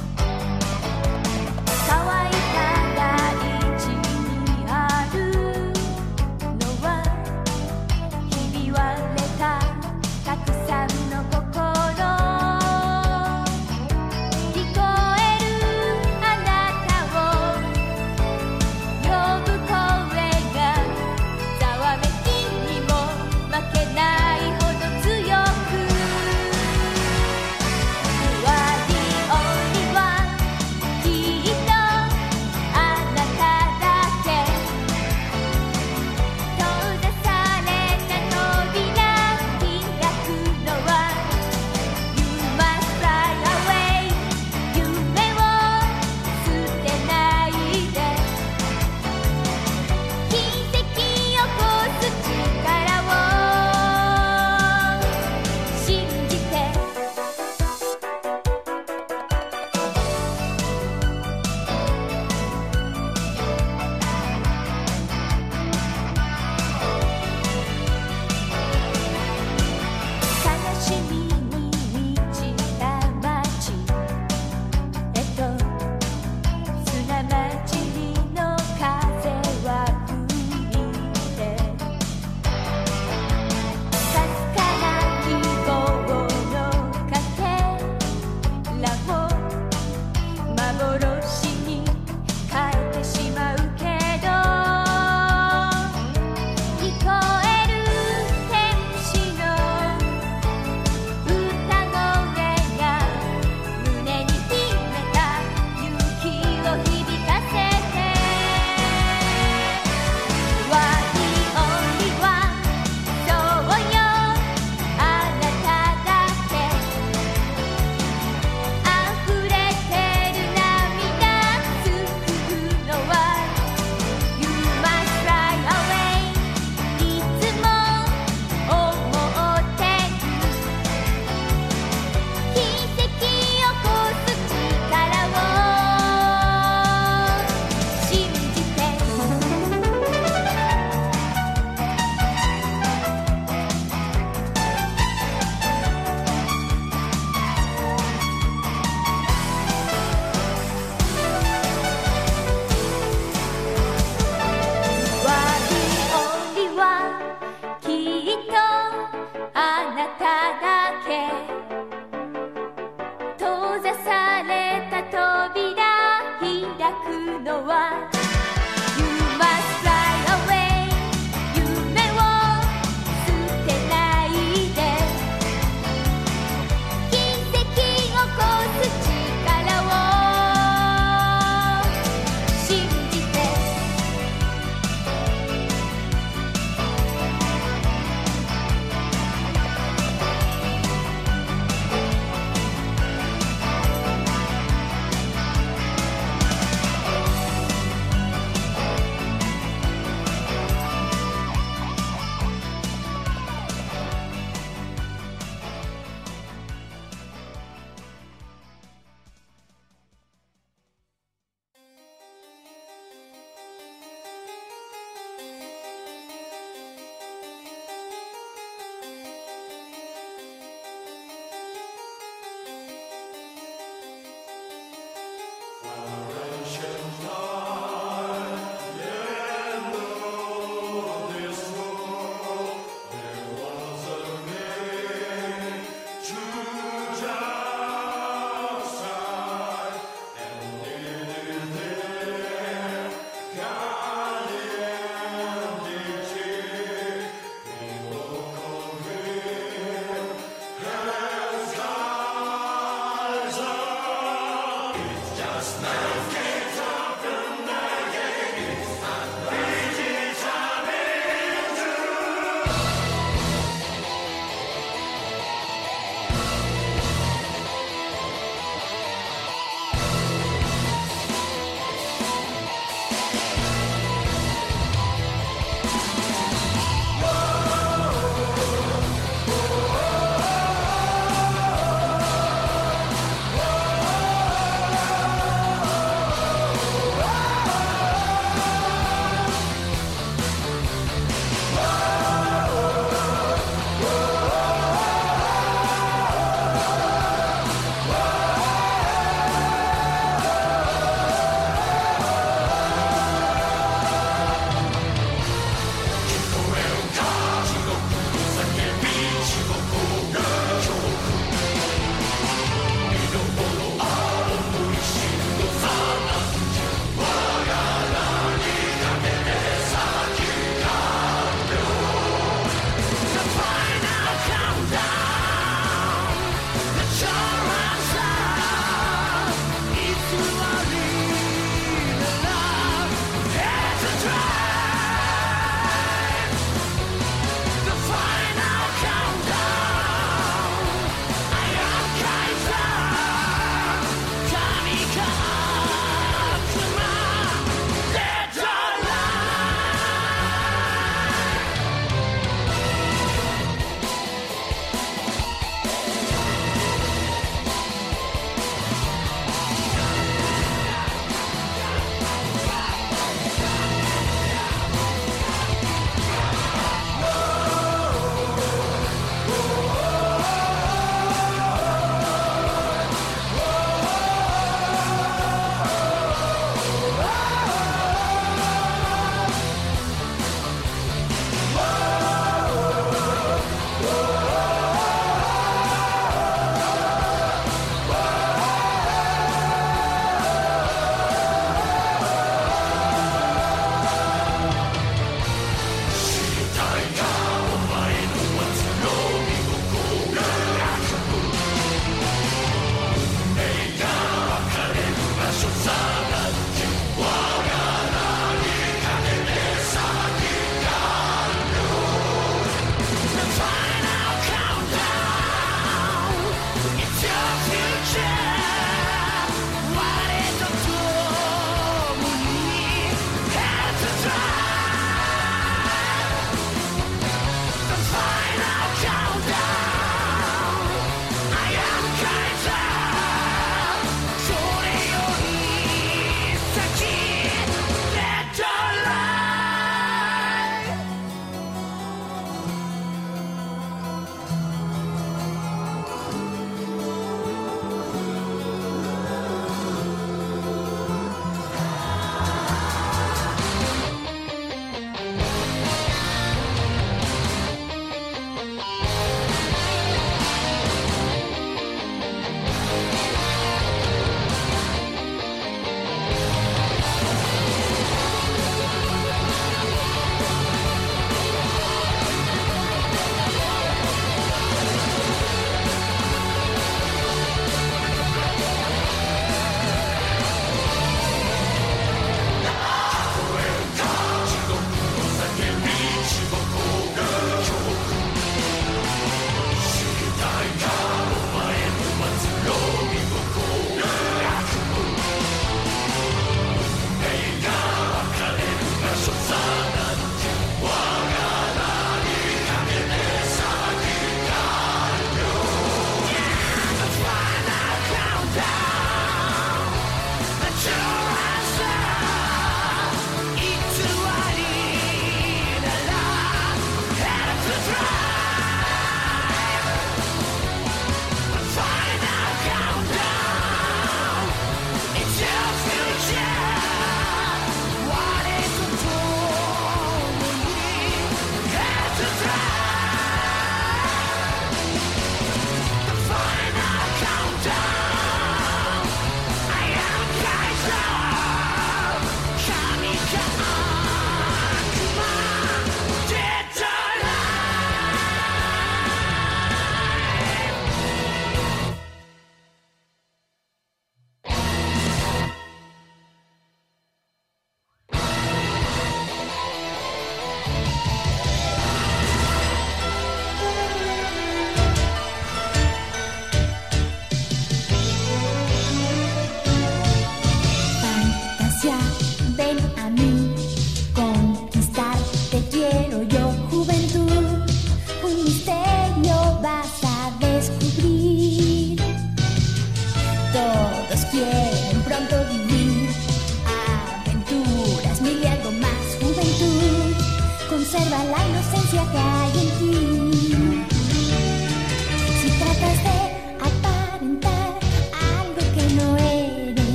乾いた大地にあるのはひび割れたたくさんの心聞こえるあなたを呼ぶ声がざわめきにも負けないほど強く終わりにはきっとあなただけ閉ざされた扉開くのは You must fly away 夢を捨てないで奇跡起こす力を信じて悲しみに満ちた街へと砂町の風は吹いてかすかな希望のかけらを幻に変えてしまうけど聞こえる天使の歌声が胸に秘めた勇気を響かせて What the only one そうよあなただけ溢れてる涙救うのは You must fly away いつも思ってる奇跡起こす力を信じてわりおりはきっとあなただけ閉ざされた扉開くのは You must fly away 夢を捨てないで奇跡起こす力を信じて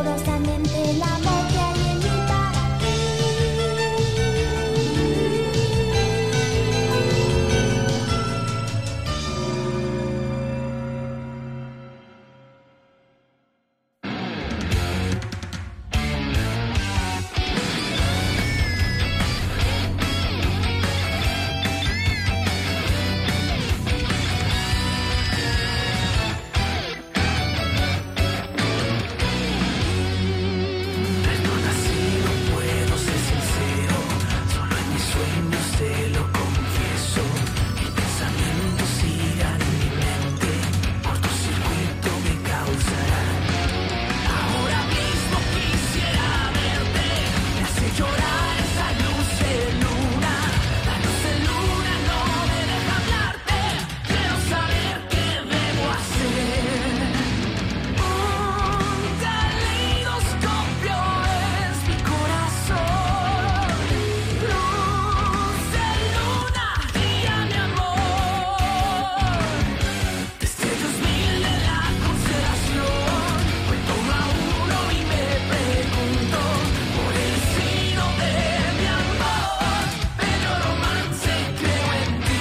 amorosamente el amor que hay en mí para ti. Perdona si no puedo ser sincero, solo en mis sueños te lo confieso. Mis pensamientos irán en mi mente, cortocircuito me causarán. Ahora mismo quisiera verte, me hace llorar esa luz de luna. La luz de luna no me deja hablarte, quiero saber qué debo hacer. Un caleidoscopio es mi corazón, luz de luna, guía mi amor. Destellos mil de la constelación, cuento uno a uno y me pregunto por el destino de mi amor. Bello romance, creo en ti.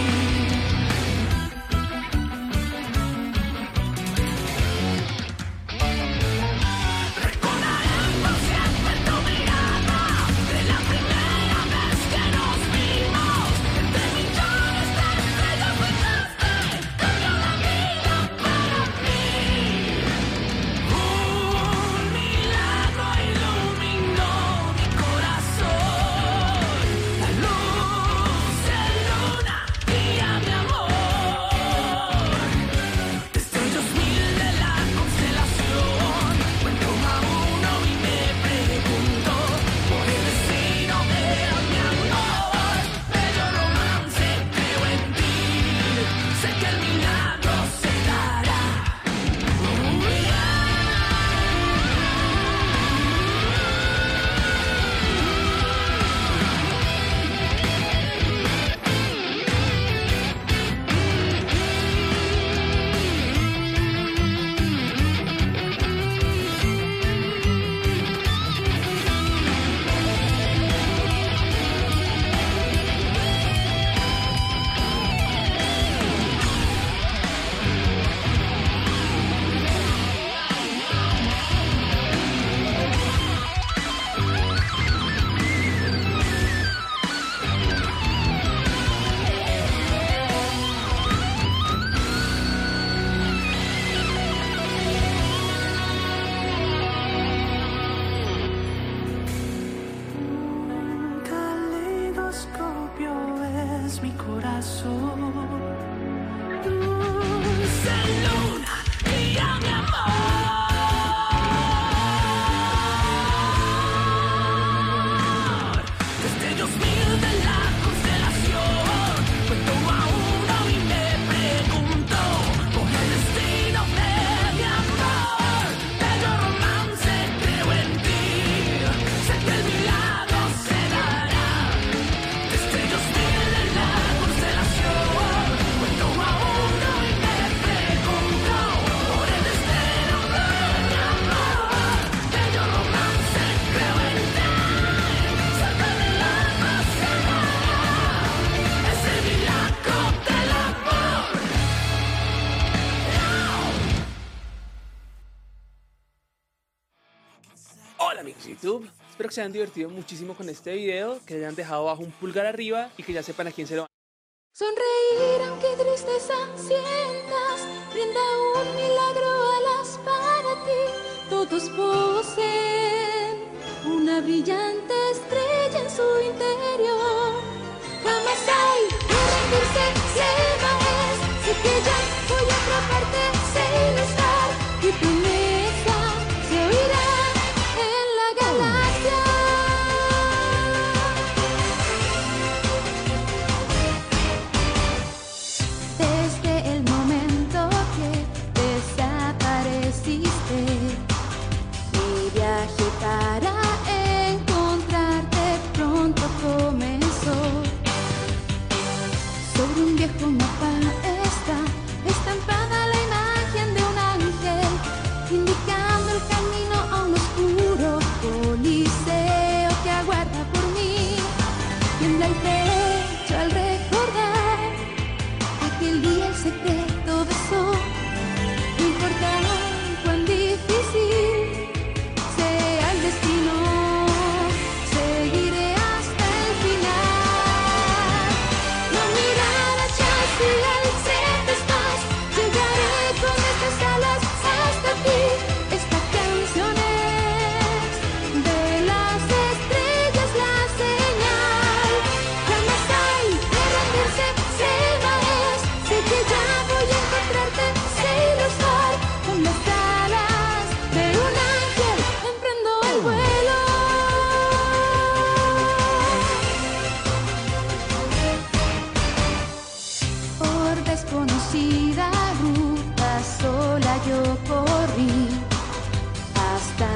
Recordaremos siempre tu mirada de la primera vez que nos vimos. Entre millones de estrellas brillaste, cambió la vida para mí. Un milagro iluminó mi corazón. La luz de luna guía mi amor. Destellos mil de la constelación, cuento uno a uno y me pregunto por el destino de mi amor. Bello romance, creo en ti, sé que el milagro se dará. Un caleidoscopio es mi corazón, luz de luna, guía mi amor. Destellos mil de la constelación, cuento uno a uno y me pregunto por el destino de mi amor. Bello romance, creo en ti, sé que el milagro se dará. Destellos mil de la constelación, cuento uno a uno y me pregunto por el destino de mi amor. Bello romance, creo en ti, sé que el milagro se dará. Es el milagro del amor. Hola amigos de YouTube, espero que se hayan divertido muchísimo con este video, que hayan dejado abajo un pulgar arriba y que ya sepan a quién se lo van. Sonreír aunque tristeza sientas, brinda un milagro alas para ti. Todos poseen una brillante estrella en su interior. Jamás hay que rendirse, Seba es. Sé que ya voy a atraparte sin estar. Tu promesa se oirá en la galaxia. Desde el momento que desapareciste, mi viaje para encontrarte pronto comenzó.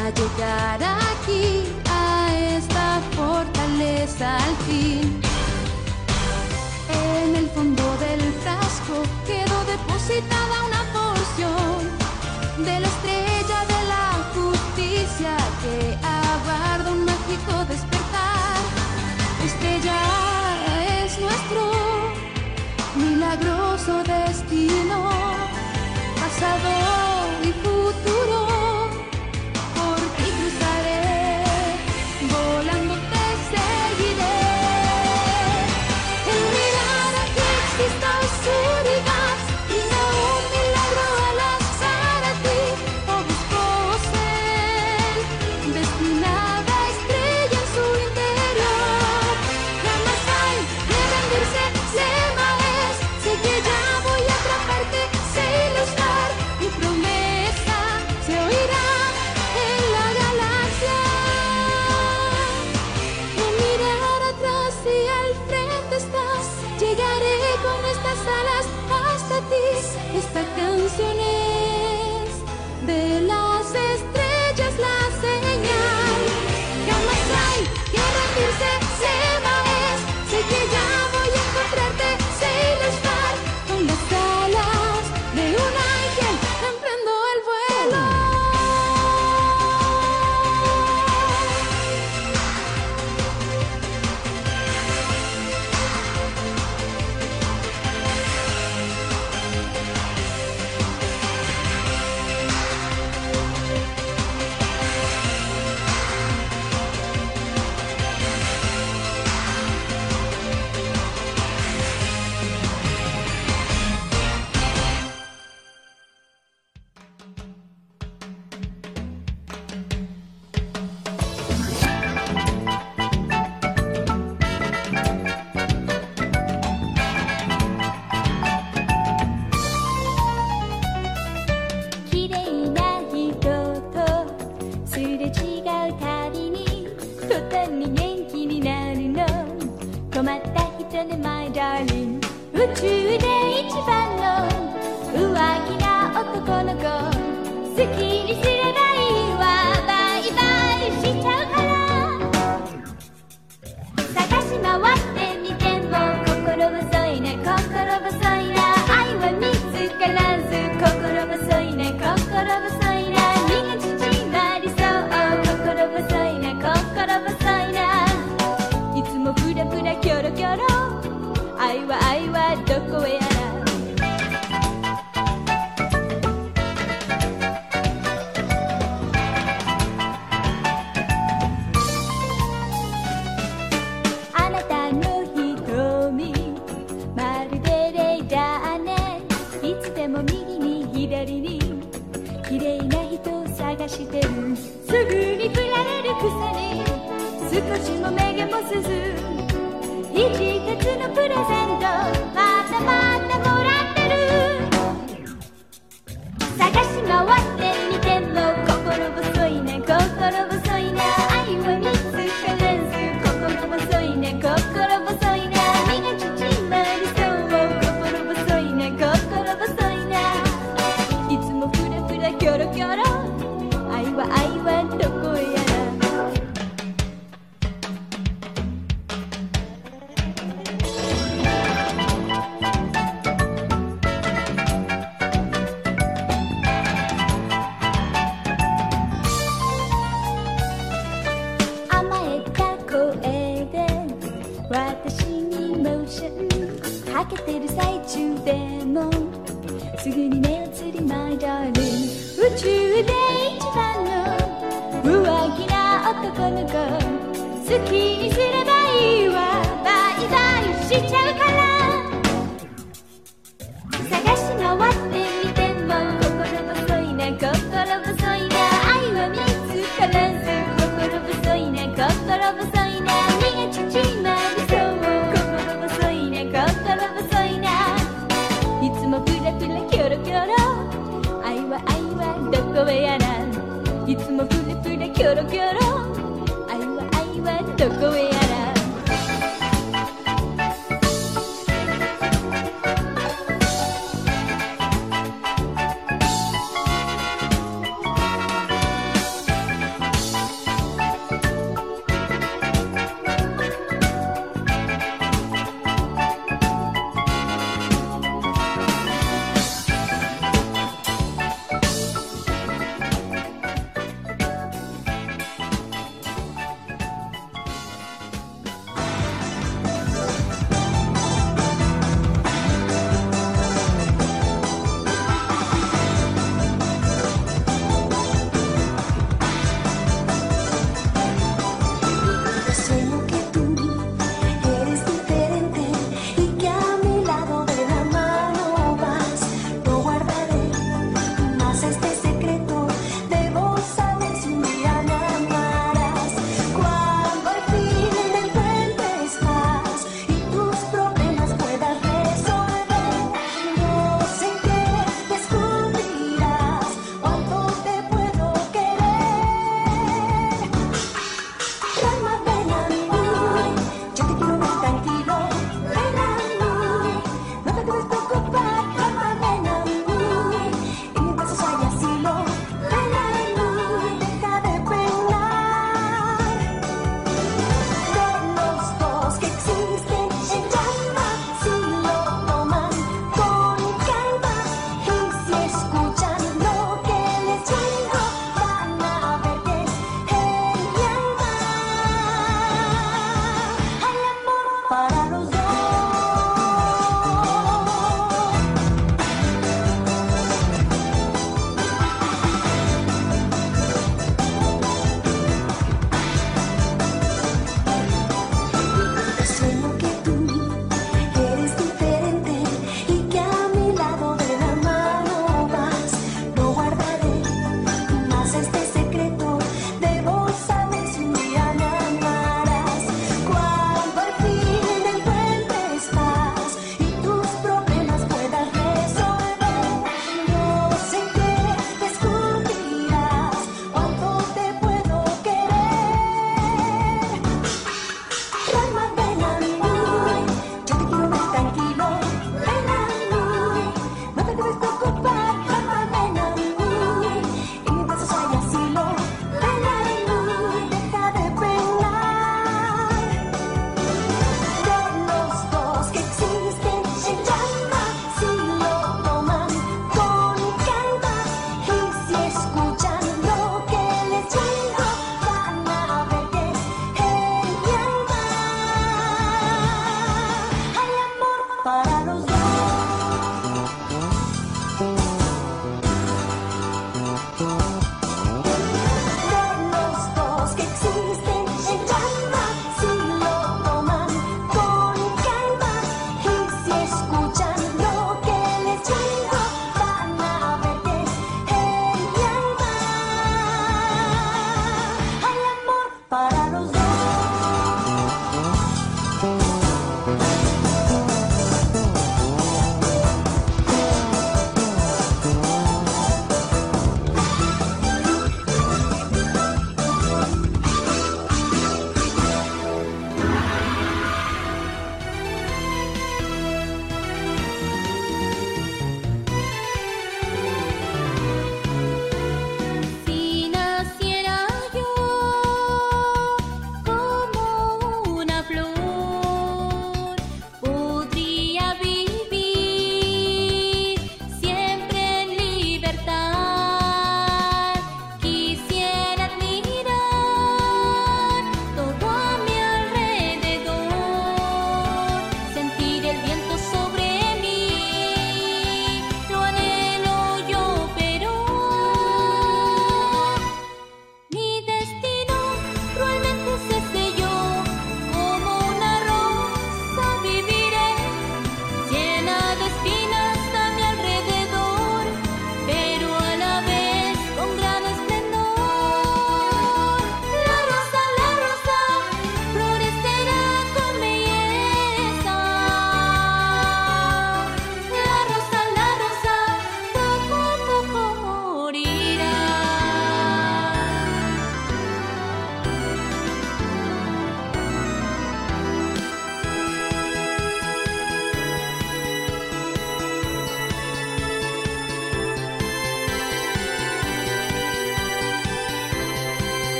para llegar aquí a esta fortaleza al fin. En el fondo del frasco quedó depositada una porción de la estrella de la justicia que aguarda un mágico despertar. Estrella es nuestro milagroso destino, pasado y futuro. Por ti cruzaré, volando te seguiré. En mirada que exista oscuridad, y no un milagro al azar a ti. O busco ser destinada estrella en su interior. Jamás hay que rendirse, lema es, sé que ya voy a atraparte, sé ilustrar. Mi promesa se oirá en la galaxia. En mirar atrás y al frente estás, llegaré con estas alas hasta ti. Esta canción es de las estrellas la señal. Jamás hay que rendirse, lema es, sé que ya voy a encontrarte, sé ilustrar. Con las alas de un ángel emprendo el vuelo.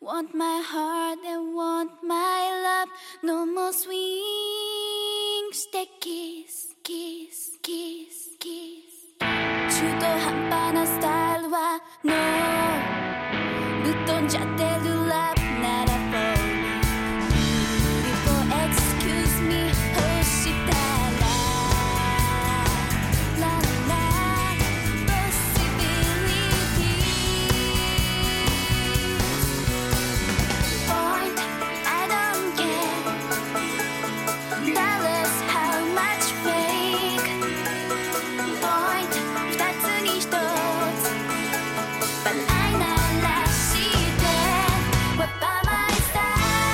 Want my heart and want my love. No more swings. They kiss, kiss, kiss, kiss. 中途半端なスタイルは No ぶっ飛んじゃってるラブなら For me Excuse me 欲したら La la la Possibility Point I don't get Dollars how much fake Point 二つに一つ But I know らして What about my style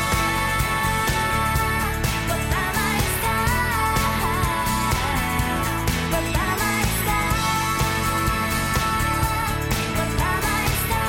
What about my style What about my style What about my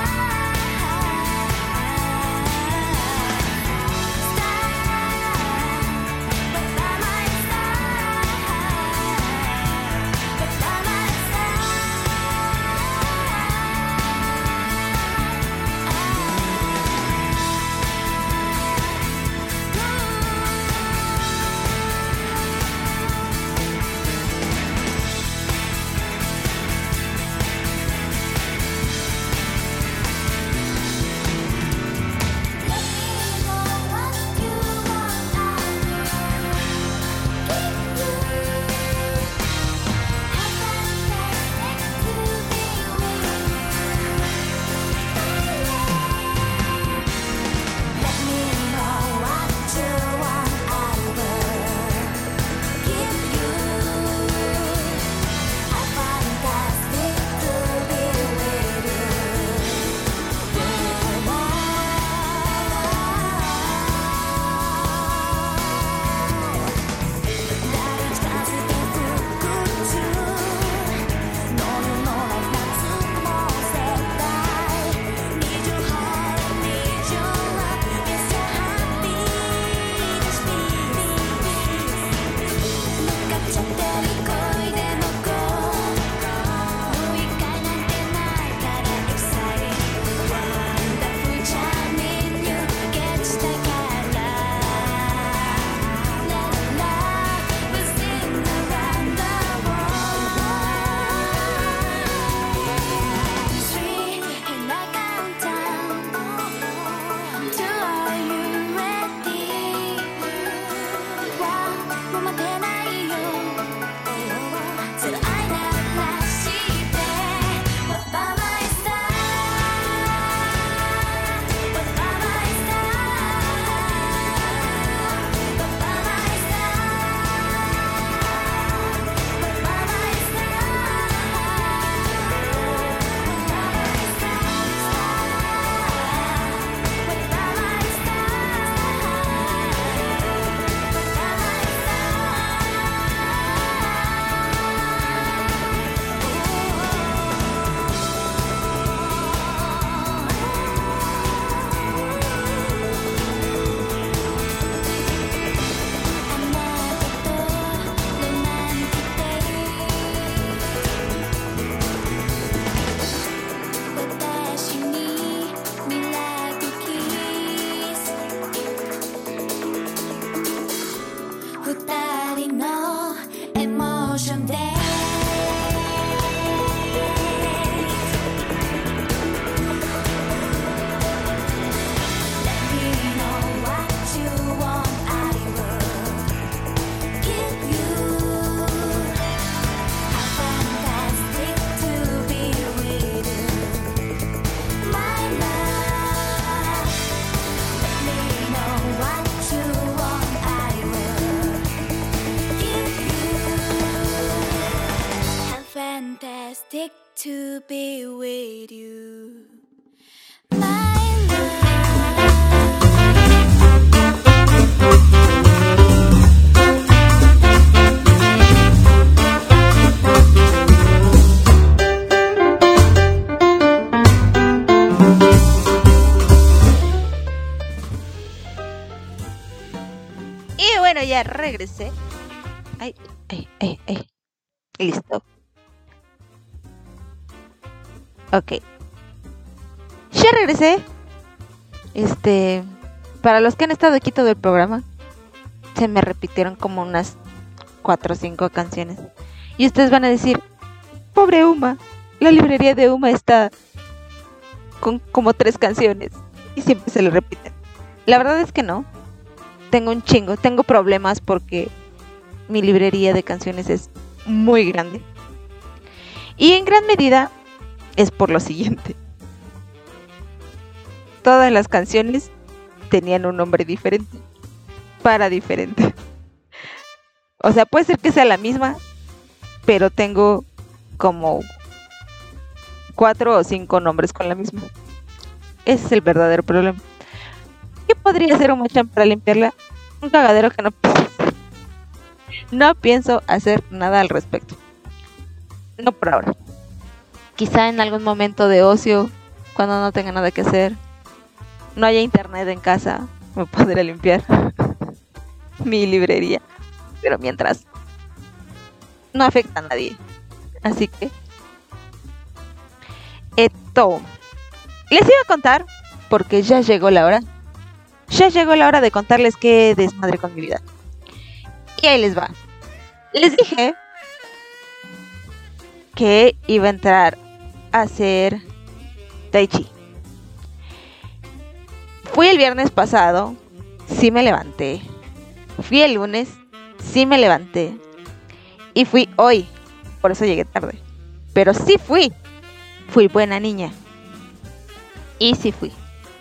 fantastic to be with you. My love. Y bueno, ya regresé. Ay. Listo. Ok. Ya regresé. Para los que han estado aquí todo el programa, se me repitieron como unas 4 o 5 canciones. Y ustedes van a decir, pobre Uma, la librería de Uma está con como 3 canciones y siempre se le repiten. La verdad es que no. Tengo un chingo, tengo problemas porque mi librería de canciones es muy grande. Y en gran medida es por lo siguiente. Todas las canciones tenían un nombre diferente, para diferente. O sea, puede ser que sea la misma, pero tengo como 4 o 5 nombres con la misma. Ese es el verdadero problema. ¿Qué podría hacer un Machan para limpiarla? Un cagadero que no pienso hacer nada al respecto. No por ahora. Quizá en algún momento de ocio, cuando no tenga nada que hacer, no haya internet en casa, me podré limpiar mi librería. Pero mientras, no afecta a nadie. Así que esto les iba a contar, porque ya llegó la hora. Ya llegó la hora de contarles qué desmadre con mi vida. Y ahí les va. Les dije que iba a entrar a hacer Tai Chi. Fui el viernes pasado, sí me levanté. Fui el lunes, sí me levanté. Y fui hoy, por eso llegué tarde. Pero sí fui. Fui buena niña. Y sí fui.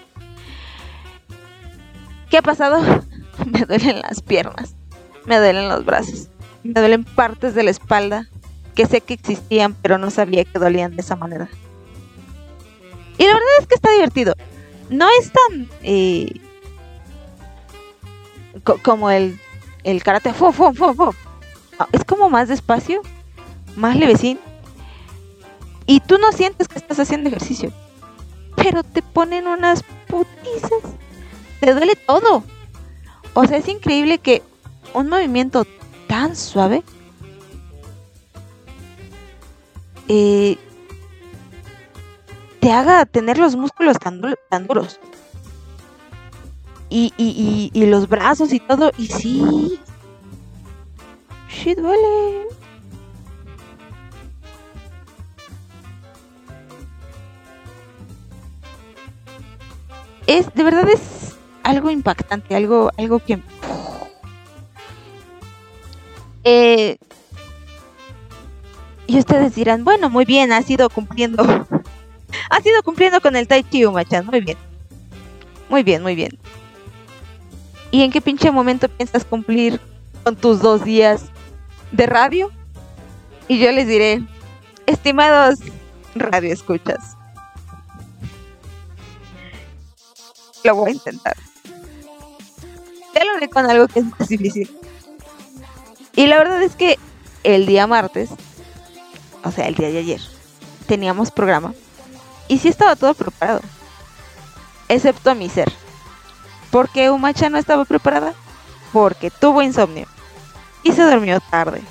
¿Qué ha pasado? Me duelen las piernas. Me duelen los brazos. Me duelen partes de la espalda que sé que existían, pero no sabía que dolían de esa manera. Y la verdad es que está divertido. No es tan como el karate. No, es como más despacio, más levecín. Y tú no sientes que estás haciendo ejercicio, pero te ponen unas putizas. Te duele todo. O sea, es increíble que un movimiento tan suave te haga tener los músculos tan duros. Y los brazos y todo. Y sí duele. De verdad es algo impactante, algo que y ustedes dirán, bueno, muy bien, has ido cumpliendo con el Tai Chi, Uma-chan, muy bien. ¿Y en qué pinche momento piensas cumplir con tus 2 días de radio? Y yo les diré, estimados radio escuchas, lo voy a intentar. Ya lo haré con algo que es más difícil. Y la verdad es que el día martes, o sea, el día de ayer, teníamos programa. Y sí estaba todo preparado, excepto mi ser. ¿Por qué Uma-chan no estaba preparada? Porque tuvo insomnio y se durmió tarde.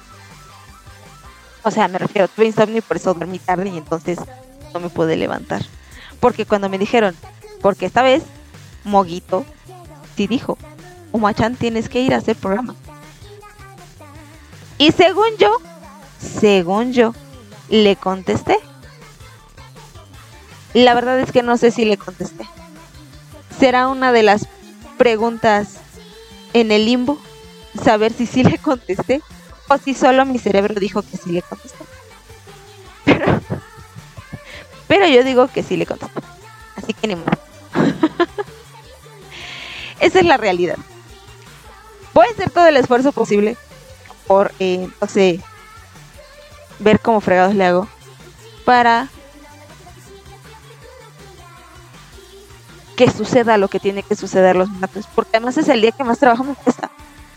O sea, me refiero, tuve insomnio y por eso dormí tarde y entonces no me pude levantar. Porque cuando me dijeron, porque esta vez Moguito sí dijo, Uma-chan, tienes que ir a hacer programa. Y según yo, le contesté. La verdad es que no sé si le contesté. Será una de las preguntas en el limbo, saber si sí le contesté o si solo mi cerebro dijo que sí le contesté. Pero yo digo que sí le contesté. Así que ni modo. Esa es la realidad. Voy a hacer todo el esfuerzo posible por, no sé, ver cómo fregados le hago para que suceda lo que tiene que suceder los martes, porque además es el día que más trabajo me cuesta.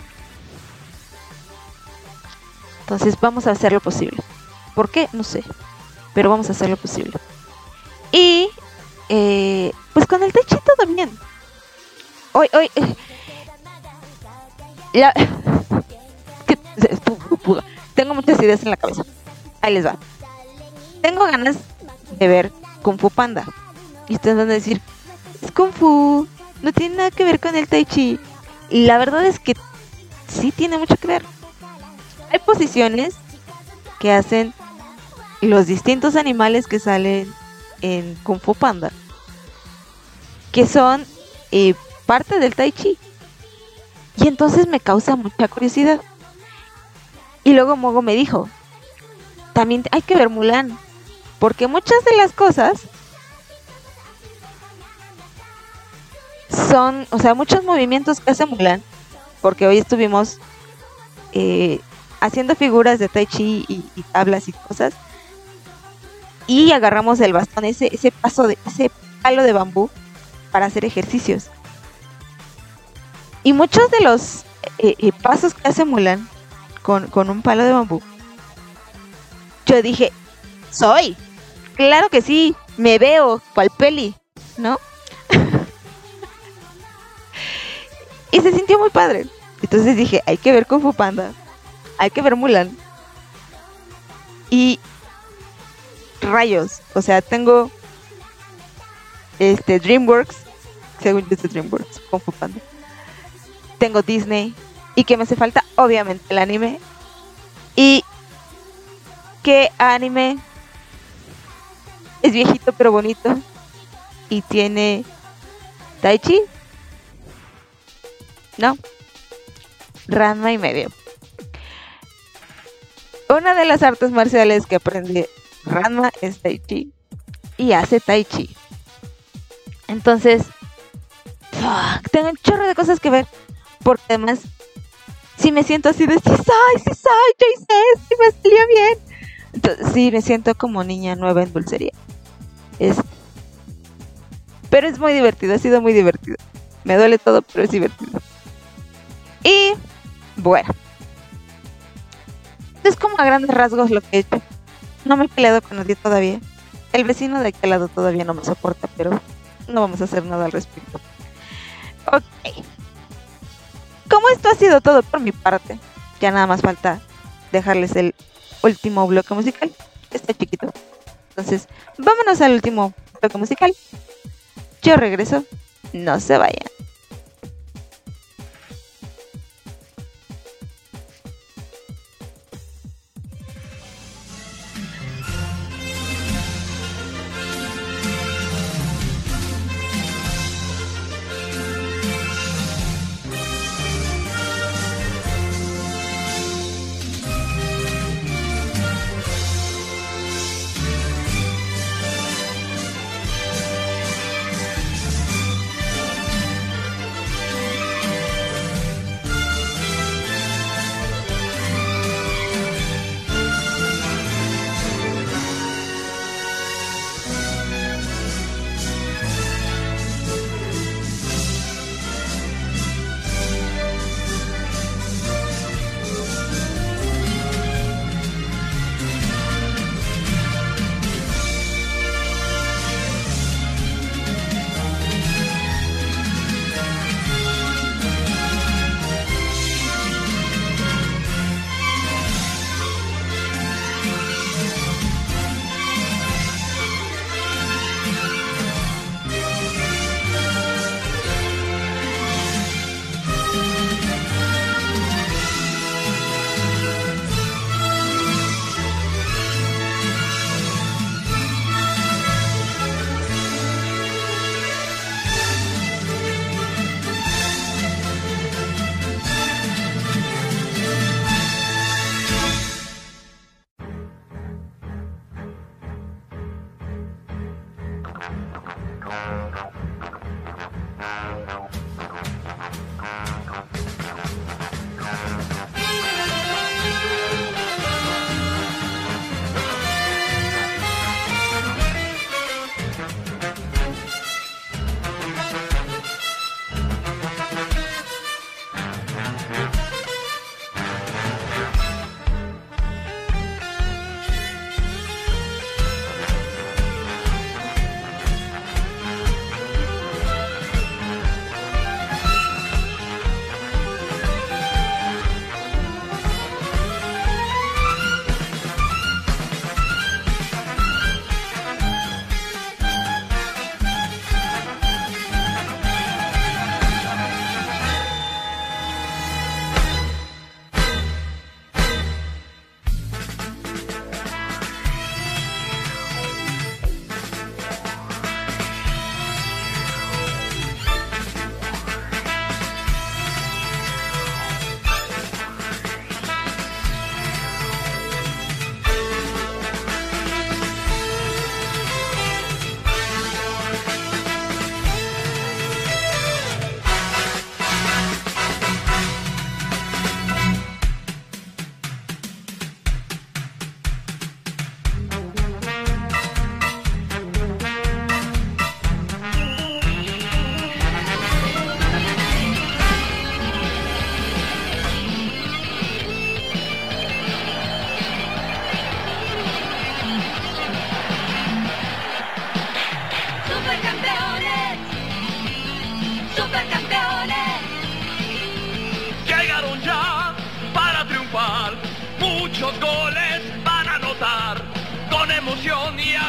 Entonces vamos a hacer lo posible. ¿Por qué? No sé, pero vamos a hacer lo posible. Y pues con el Tai Chi todo bien. Hoy tengo muchas ideas en la cabeza. Ahí les va. Tengo ganas de ver Kung Fu Panda. Y ustedes van a decir, es Kung Fu, no tiene nada que ver con el Tai Chi. Y la verdad es que sí tiene mucho que ver. Hay posiciones que hacen los distintos animales que salen en Kung Fu Panda, que son parte del Tai Chi. Y entonces me causa mucha curiosidad. Y luego Mogo me dijo, también hay que ver Mulan, porque muchas de las cosas son, o sea, muchos movimientos que hace Mulan, porque hoy estuvimos haciendo figuras de Tai Chi y tablas y cosas, y agarramos el bastón, ese palo de bambú para hacer ejercicios. Y muchos de los pasos que hace Mulan con un palo de bambú, yo dije, claro que sí, me veo cual peli, ¿no? Y se sintió muy padre. Entonces dije, hay que ver Kung Fu Panda, hay que ver Mulan. Y rayos, o sea, tengo DreamWorks, según yo es de DreamWorks, Kung Fu Panda. Tengo Disney, y que me hace falta, obviamente, el anime. Y ¿qué anime es viejito pero bonito y tiene Tai Chi? No, Ranma y medio. Una de las artes marciales que aprende Ranma es Tai Chi y hace Tai Chi. Entonces, tengo un chorro de cosas que ver, porque además sí me siento así de sí soy, yo hice esto y me salió bien. Entonces, sí, me siento como niña nueva en dulcería. Pero es muy divertido, ha sido muy divertido. Me duele todo, pero es divertido. Y bueno, es como a grandes rasgos lo que he hecho. No me he peleado con nadie todavía. El vecino de aquel lado todavía no me soporta, pero no vamos a hacer nada al respecto. Ok. Como esto ha sido todo por mi parte, ya nada más falta dejarles el último bloque musical. Está chiquito. Entonces, vámonos al último bloque musical. Yo regreso. No se vayan.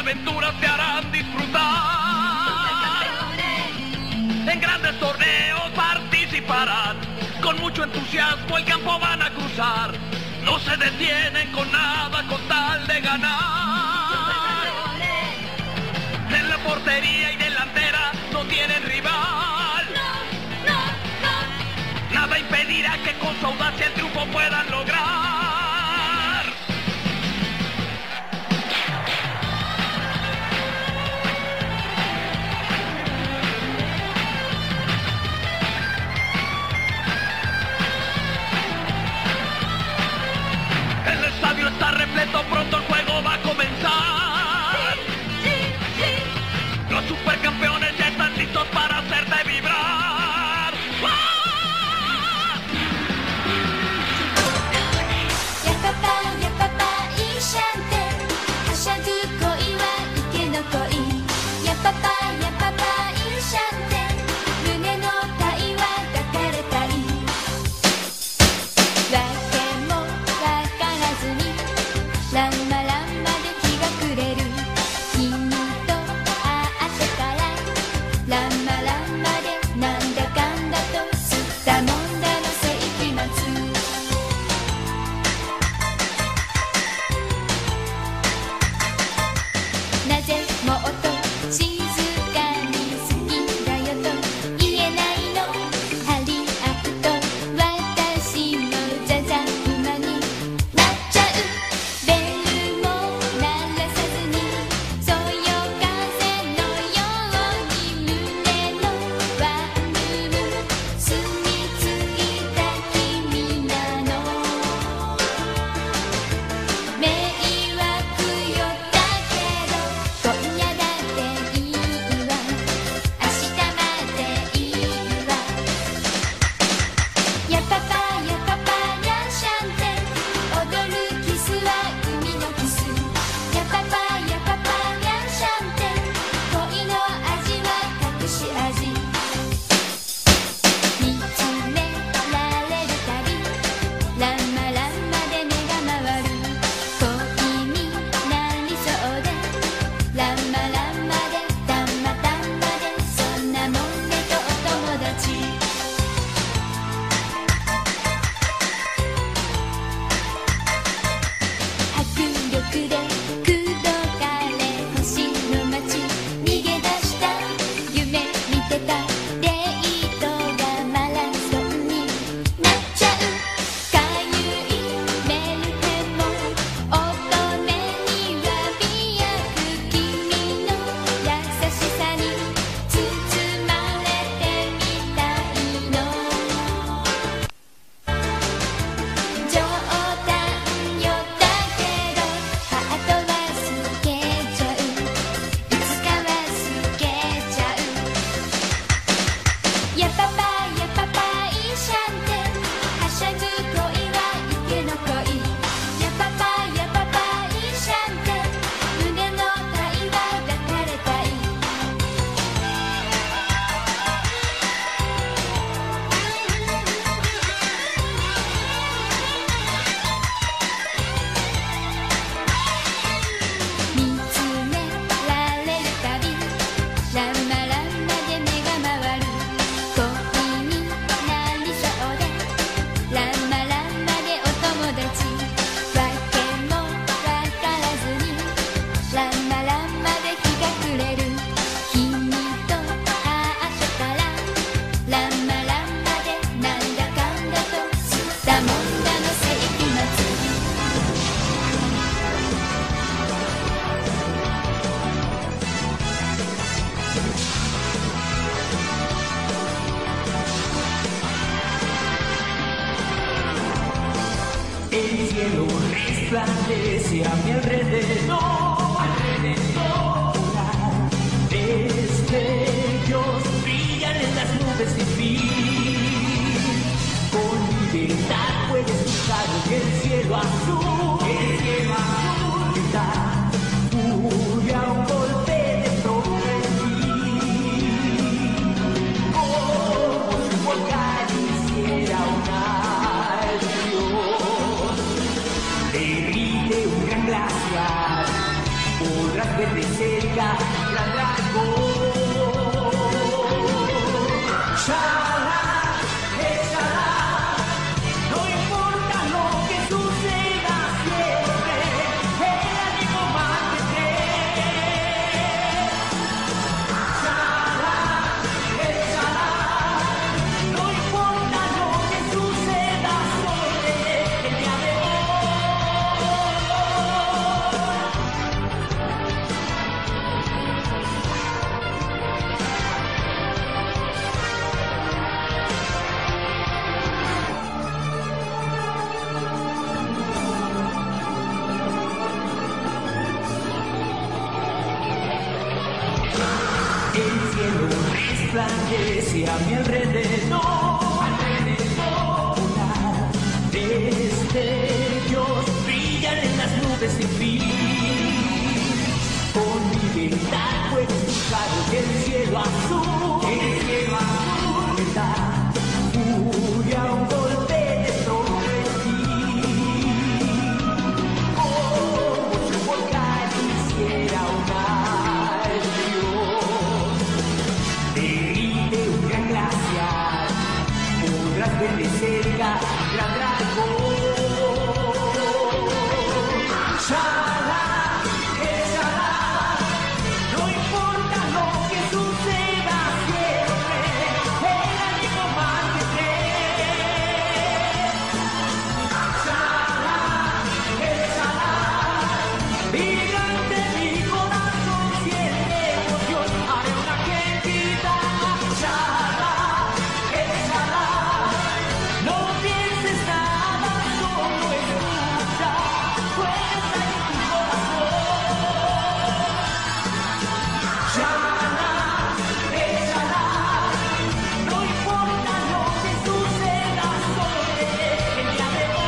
aventuras te harán disfrutar. En grandes torneos participarán, con mucho entusiasmo el campo van a cruzar. No se detienen con nada con tal de ganar. En la portería y delantera no tienen rival. Nada impedirá que con su audacia el triunfo puedan lograr. El estadio está repleto, pronto el juego va a comenzar. Los supercampeones ya están listos para hacerte vibrar. ¡Ah! やっぱぱやっぱぱいいシャンテはしゃぐ恋は池の恋やっぱぱやっぱぱいいシャンテ胸の体は抱かれたいわけもわからずにランマランマで日が暮れる君と会ってからランマランマでなんだかんだと吸ったもんだの世紀末なぜもっと静かに好きだよと言えないの張り合うと私もザザ馬になっちゃうベルも鳴らさずにそよ風のように胸のワンルーム住み着いた君なの迷惑よだけど今夜だっていいわ明日までいいわやっぱぱやっぱぱやんしゃんて踊るキスは海のキスやっぱぱやっぱぱやんしゃんて恋の味は隠し味見つめられるたびランマランマで目が回る恋になりそうでランマランマでたんまたんまでそんなもんねとお友達迫力で口説かれ星の街逃げ出した夢見てたデートがマラソンになっちゃうかゆいメルヘンも乙女には美薬君の優しさに包まれてみたいの冗談よだけどハートは透けちゃういつかは透けちゃうやっぱぱやっぱぱいいシャンテはしゃぐ恋は池の恋やっぱぱやっぱぱいいシャンテ胸の体は抱かれたい見つめられるたびランマランマで目が回る恋になりそうでランマランマでお友達わけもわからずにランマランマで日が暮れる君と会ってからランマランマでなんだかんだと吸ったもんだの世紀末 El cielo resplandece a mi alrededor, destellos brillan en las nubes sin fin. Con libertad puedes buscar el cielo azul, está furia un golpe de torbellino. Como si un volcán hiciera un adiós, derrite un gran glaciar. podrás ver de cerca Gran Dragón. Shala, shala, no importa lo que suceda siempre, el ánimo mantendré. Shala, no importa lo que suceda, sonreiré el día de hoy. El cielo resplandece a mi alrededor, destellos brillan en las nubes sin fin. Con libertad puedes buscar el cielo azul, verdad, furia, un golpe de frenesí. Como si un volcán hiciera una explosión, derrite un gran glaciar, podrás ver de cerca Gran Dragón. Shala, shala, no importa lo que suceda siempre, el ánimo mantendré. Shala, vibrante mi corazón siente emoción, haré una quejita. Shala, no pienses nada, solo escucha, fuerza en tu corazón. Shala, no importa lo que suceda, sonreiré el día de hoy.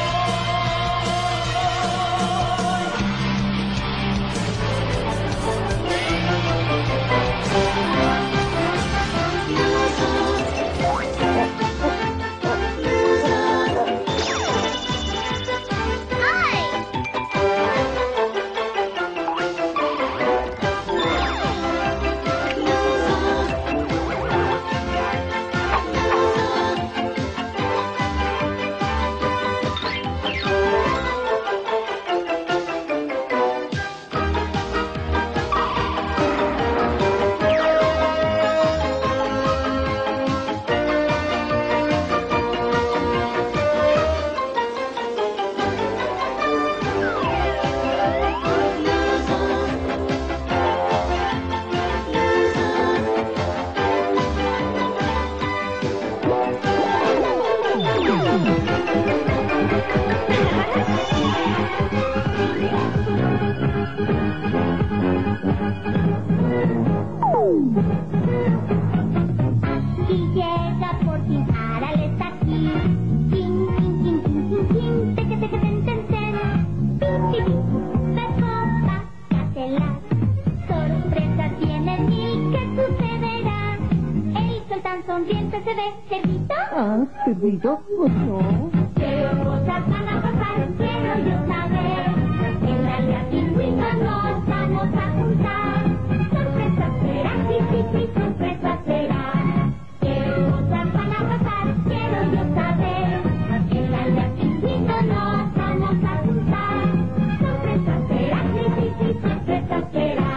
Y llega por fin, Aral está aquí. Tin, tin, tin, tin, tin, tin, teque, teque, ten, ten, ten. Pin, pin, pin, Pecopa, Gatela. Sorpresas vienen y ¿qué sucederá? El sol tan sonriente se ve, ¿cerdito? ¿Cerdito? Pues no. ¿Qué cosas van a pasar? Quiero yo saber. En la aldea pingüino nos vamos a juntar. Sorpresas será, sí, sí, sí, sorpresas será. ¿Qué cosas van a pasar? Quiero yo saber. En la aldea pingüino nos vamos a juntar. Sorpresas será, sí, sí, sí, sorpresas será.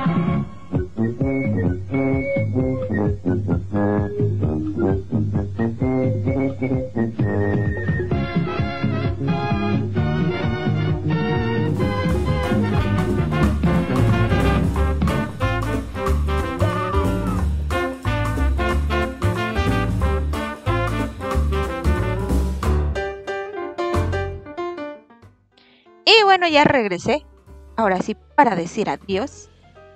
Y bueno, ya regresé. Ahora sí, para decir adiós.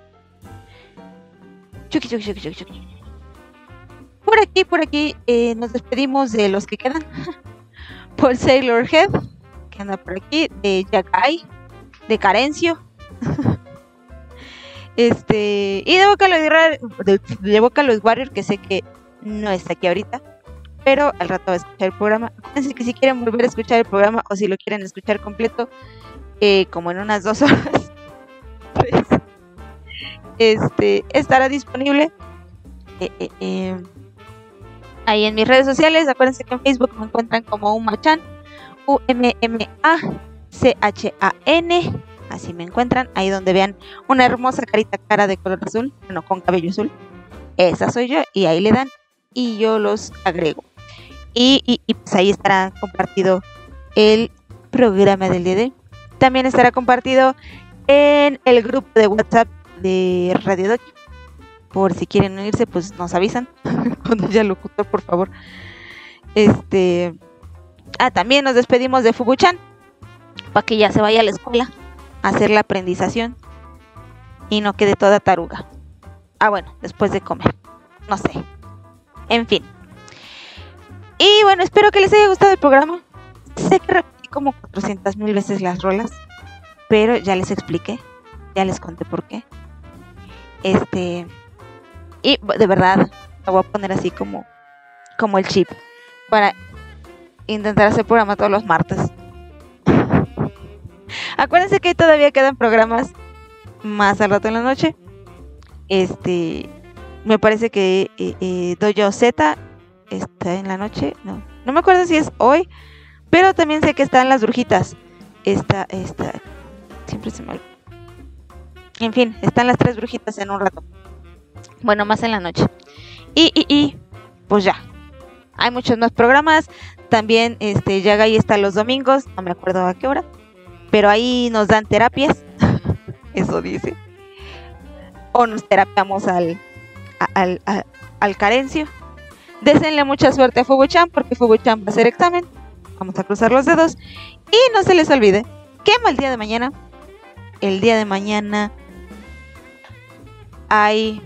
Chuki, chuki, chuki, chuki, chuki. Por aquí, nos despedimos de los que quedan. Por Sailor Head, que anda por aquí. De Yakai, de Carencio. Y de Vocaloid Warrior, que sé que no está aquí ahorita. Pero al rato va a escuchar el programa. Acuérdense que si quieren volver a escuchar el programa o si lo quieren escuchar completo, como en unas 2 horas, pues, estará disponible ahí en mis redes sociales. Acuérdense que en Facebook me encuentran como Umachan, UMMACHAN. Así me encuentran, ahí donde vean una hermosa cara de color azul, bueno, con cabello azul. Esa soy yo, y ahí le dan y yo los agrego. Y pues ahí estará compartido el programa del día de hoy. También estará compartido en el grupo de WhatsApp de Radio Doki. Por si quieren unirse, pues nos avisan cuando haya locutor, por favor. También nos despedimos de Fubuchan para que ya se vaya a la escuela a hacer la aprendización y no quede toda taruga. Bueno, después de comer, no sé. En fin. Y bueno, espero que les haya gustado el programa. Sé que repetí como 400,000 veces las rolas, pero ya les expliqué, ya les conté por qué. Y de verdad, me voy a poner así como el chip para intentar hacer programa todos los martes. Acuérdense que todavía quedan programas más al rato en la noche. Me parece que Dojo Z está en la noche. No me acuerdo si es hoy, pero también sé que están las brujitas. Siempre se me olvida. En fin, están las 3 brujitas en un rato. Bueno, más en la noche. Y pues ya. Hay muchos más programas. También Yagai está los domingos. No me acuerdo a qué hora. Pero ahí nos dan terapias. Eso dice. O nos terapiamos al Carencio. Deséenle mucha suerte a Fubuchan, porque Fubuchan va a hacer examen. Vamos a cruzar los dedos. Y no se les olvide que el día de mañana hay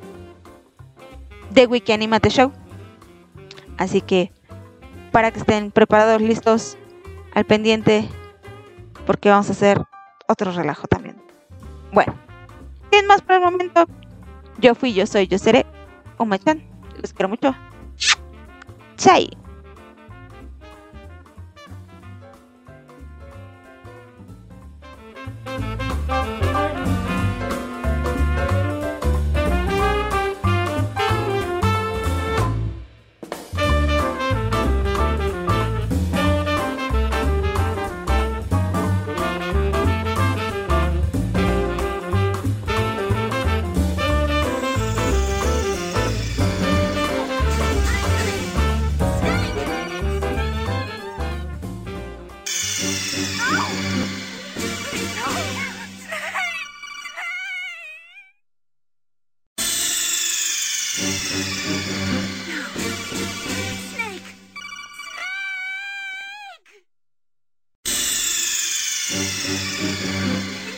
The Wiki Animate Show. Así que para que estén preparados, listos, al pendiente, porque vamos a hacer otro relajo también. Bueno, sin más por el momento, yo soy, yo seré Umachan. Los quiero mucho. Chai.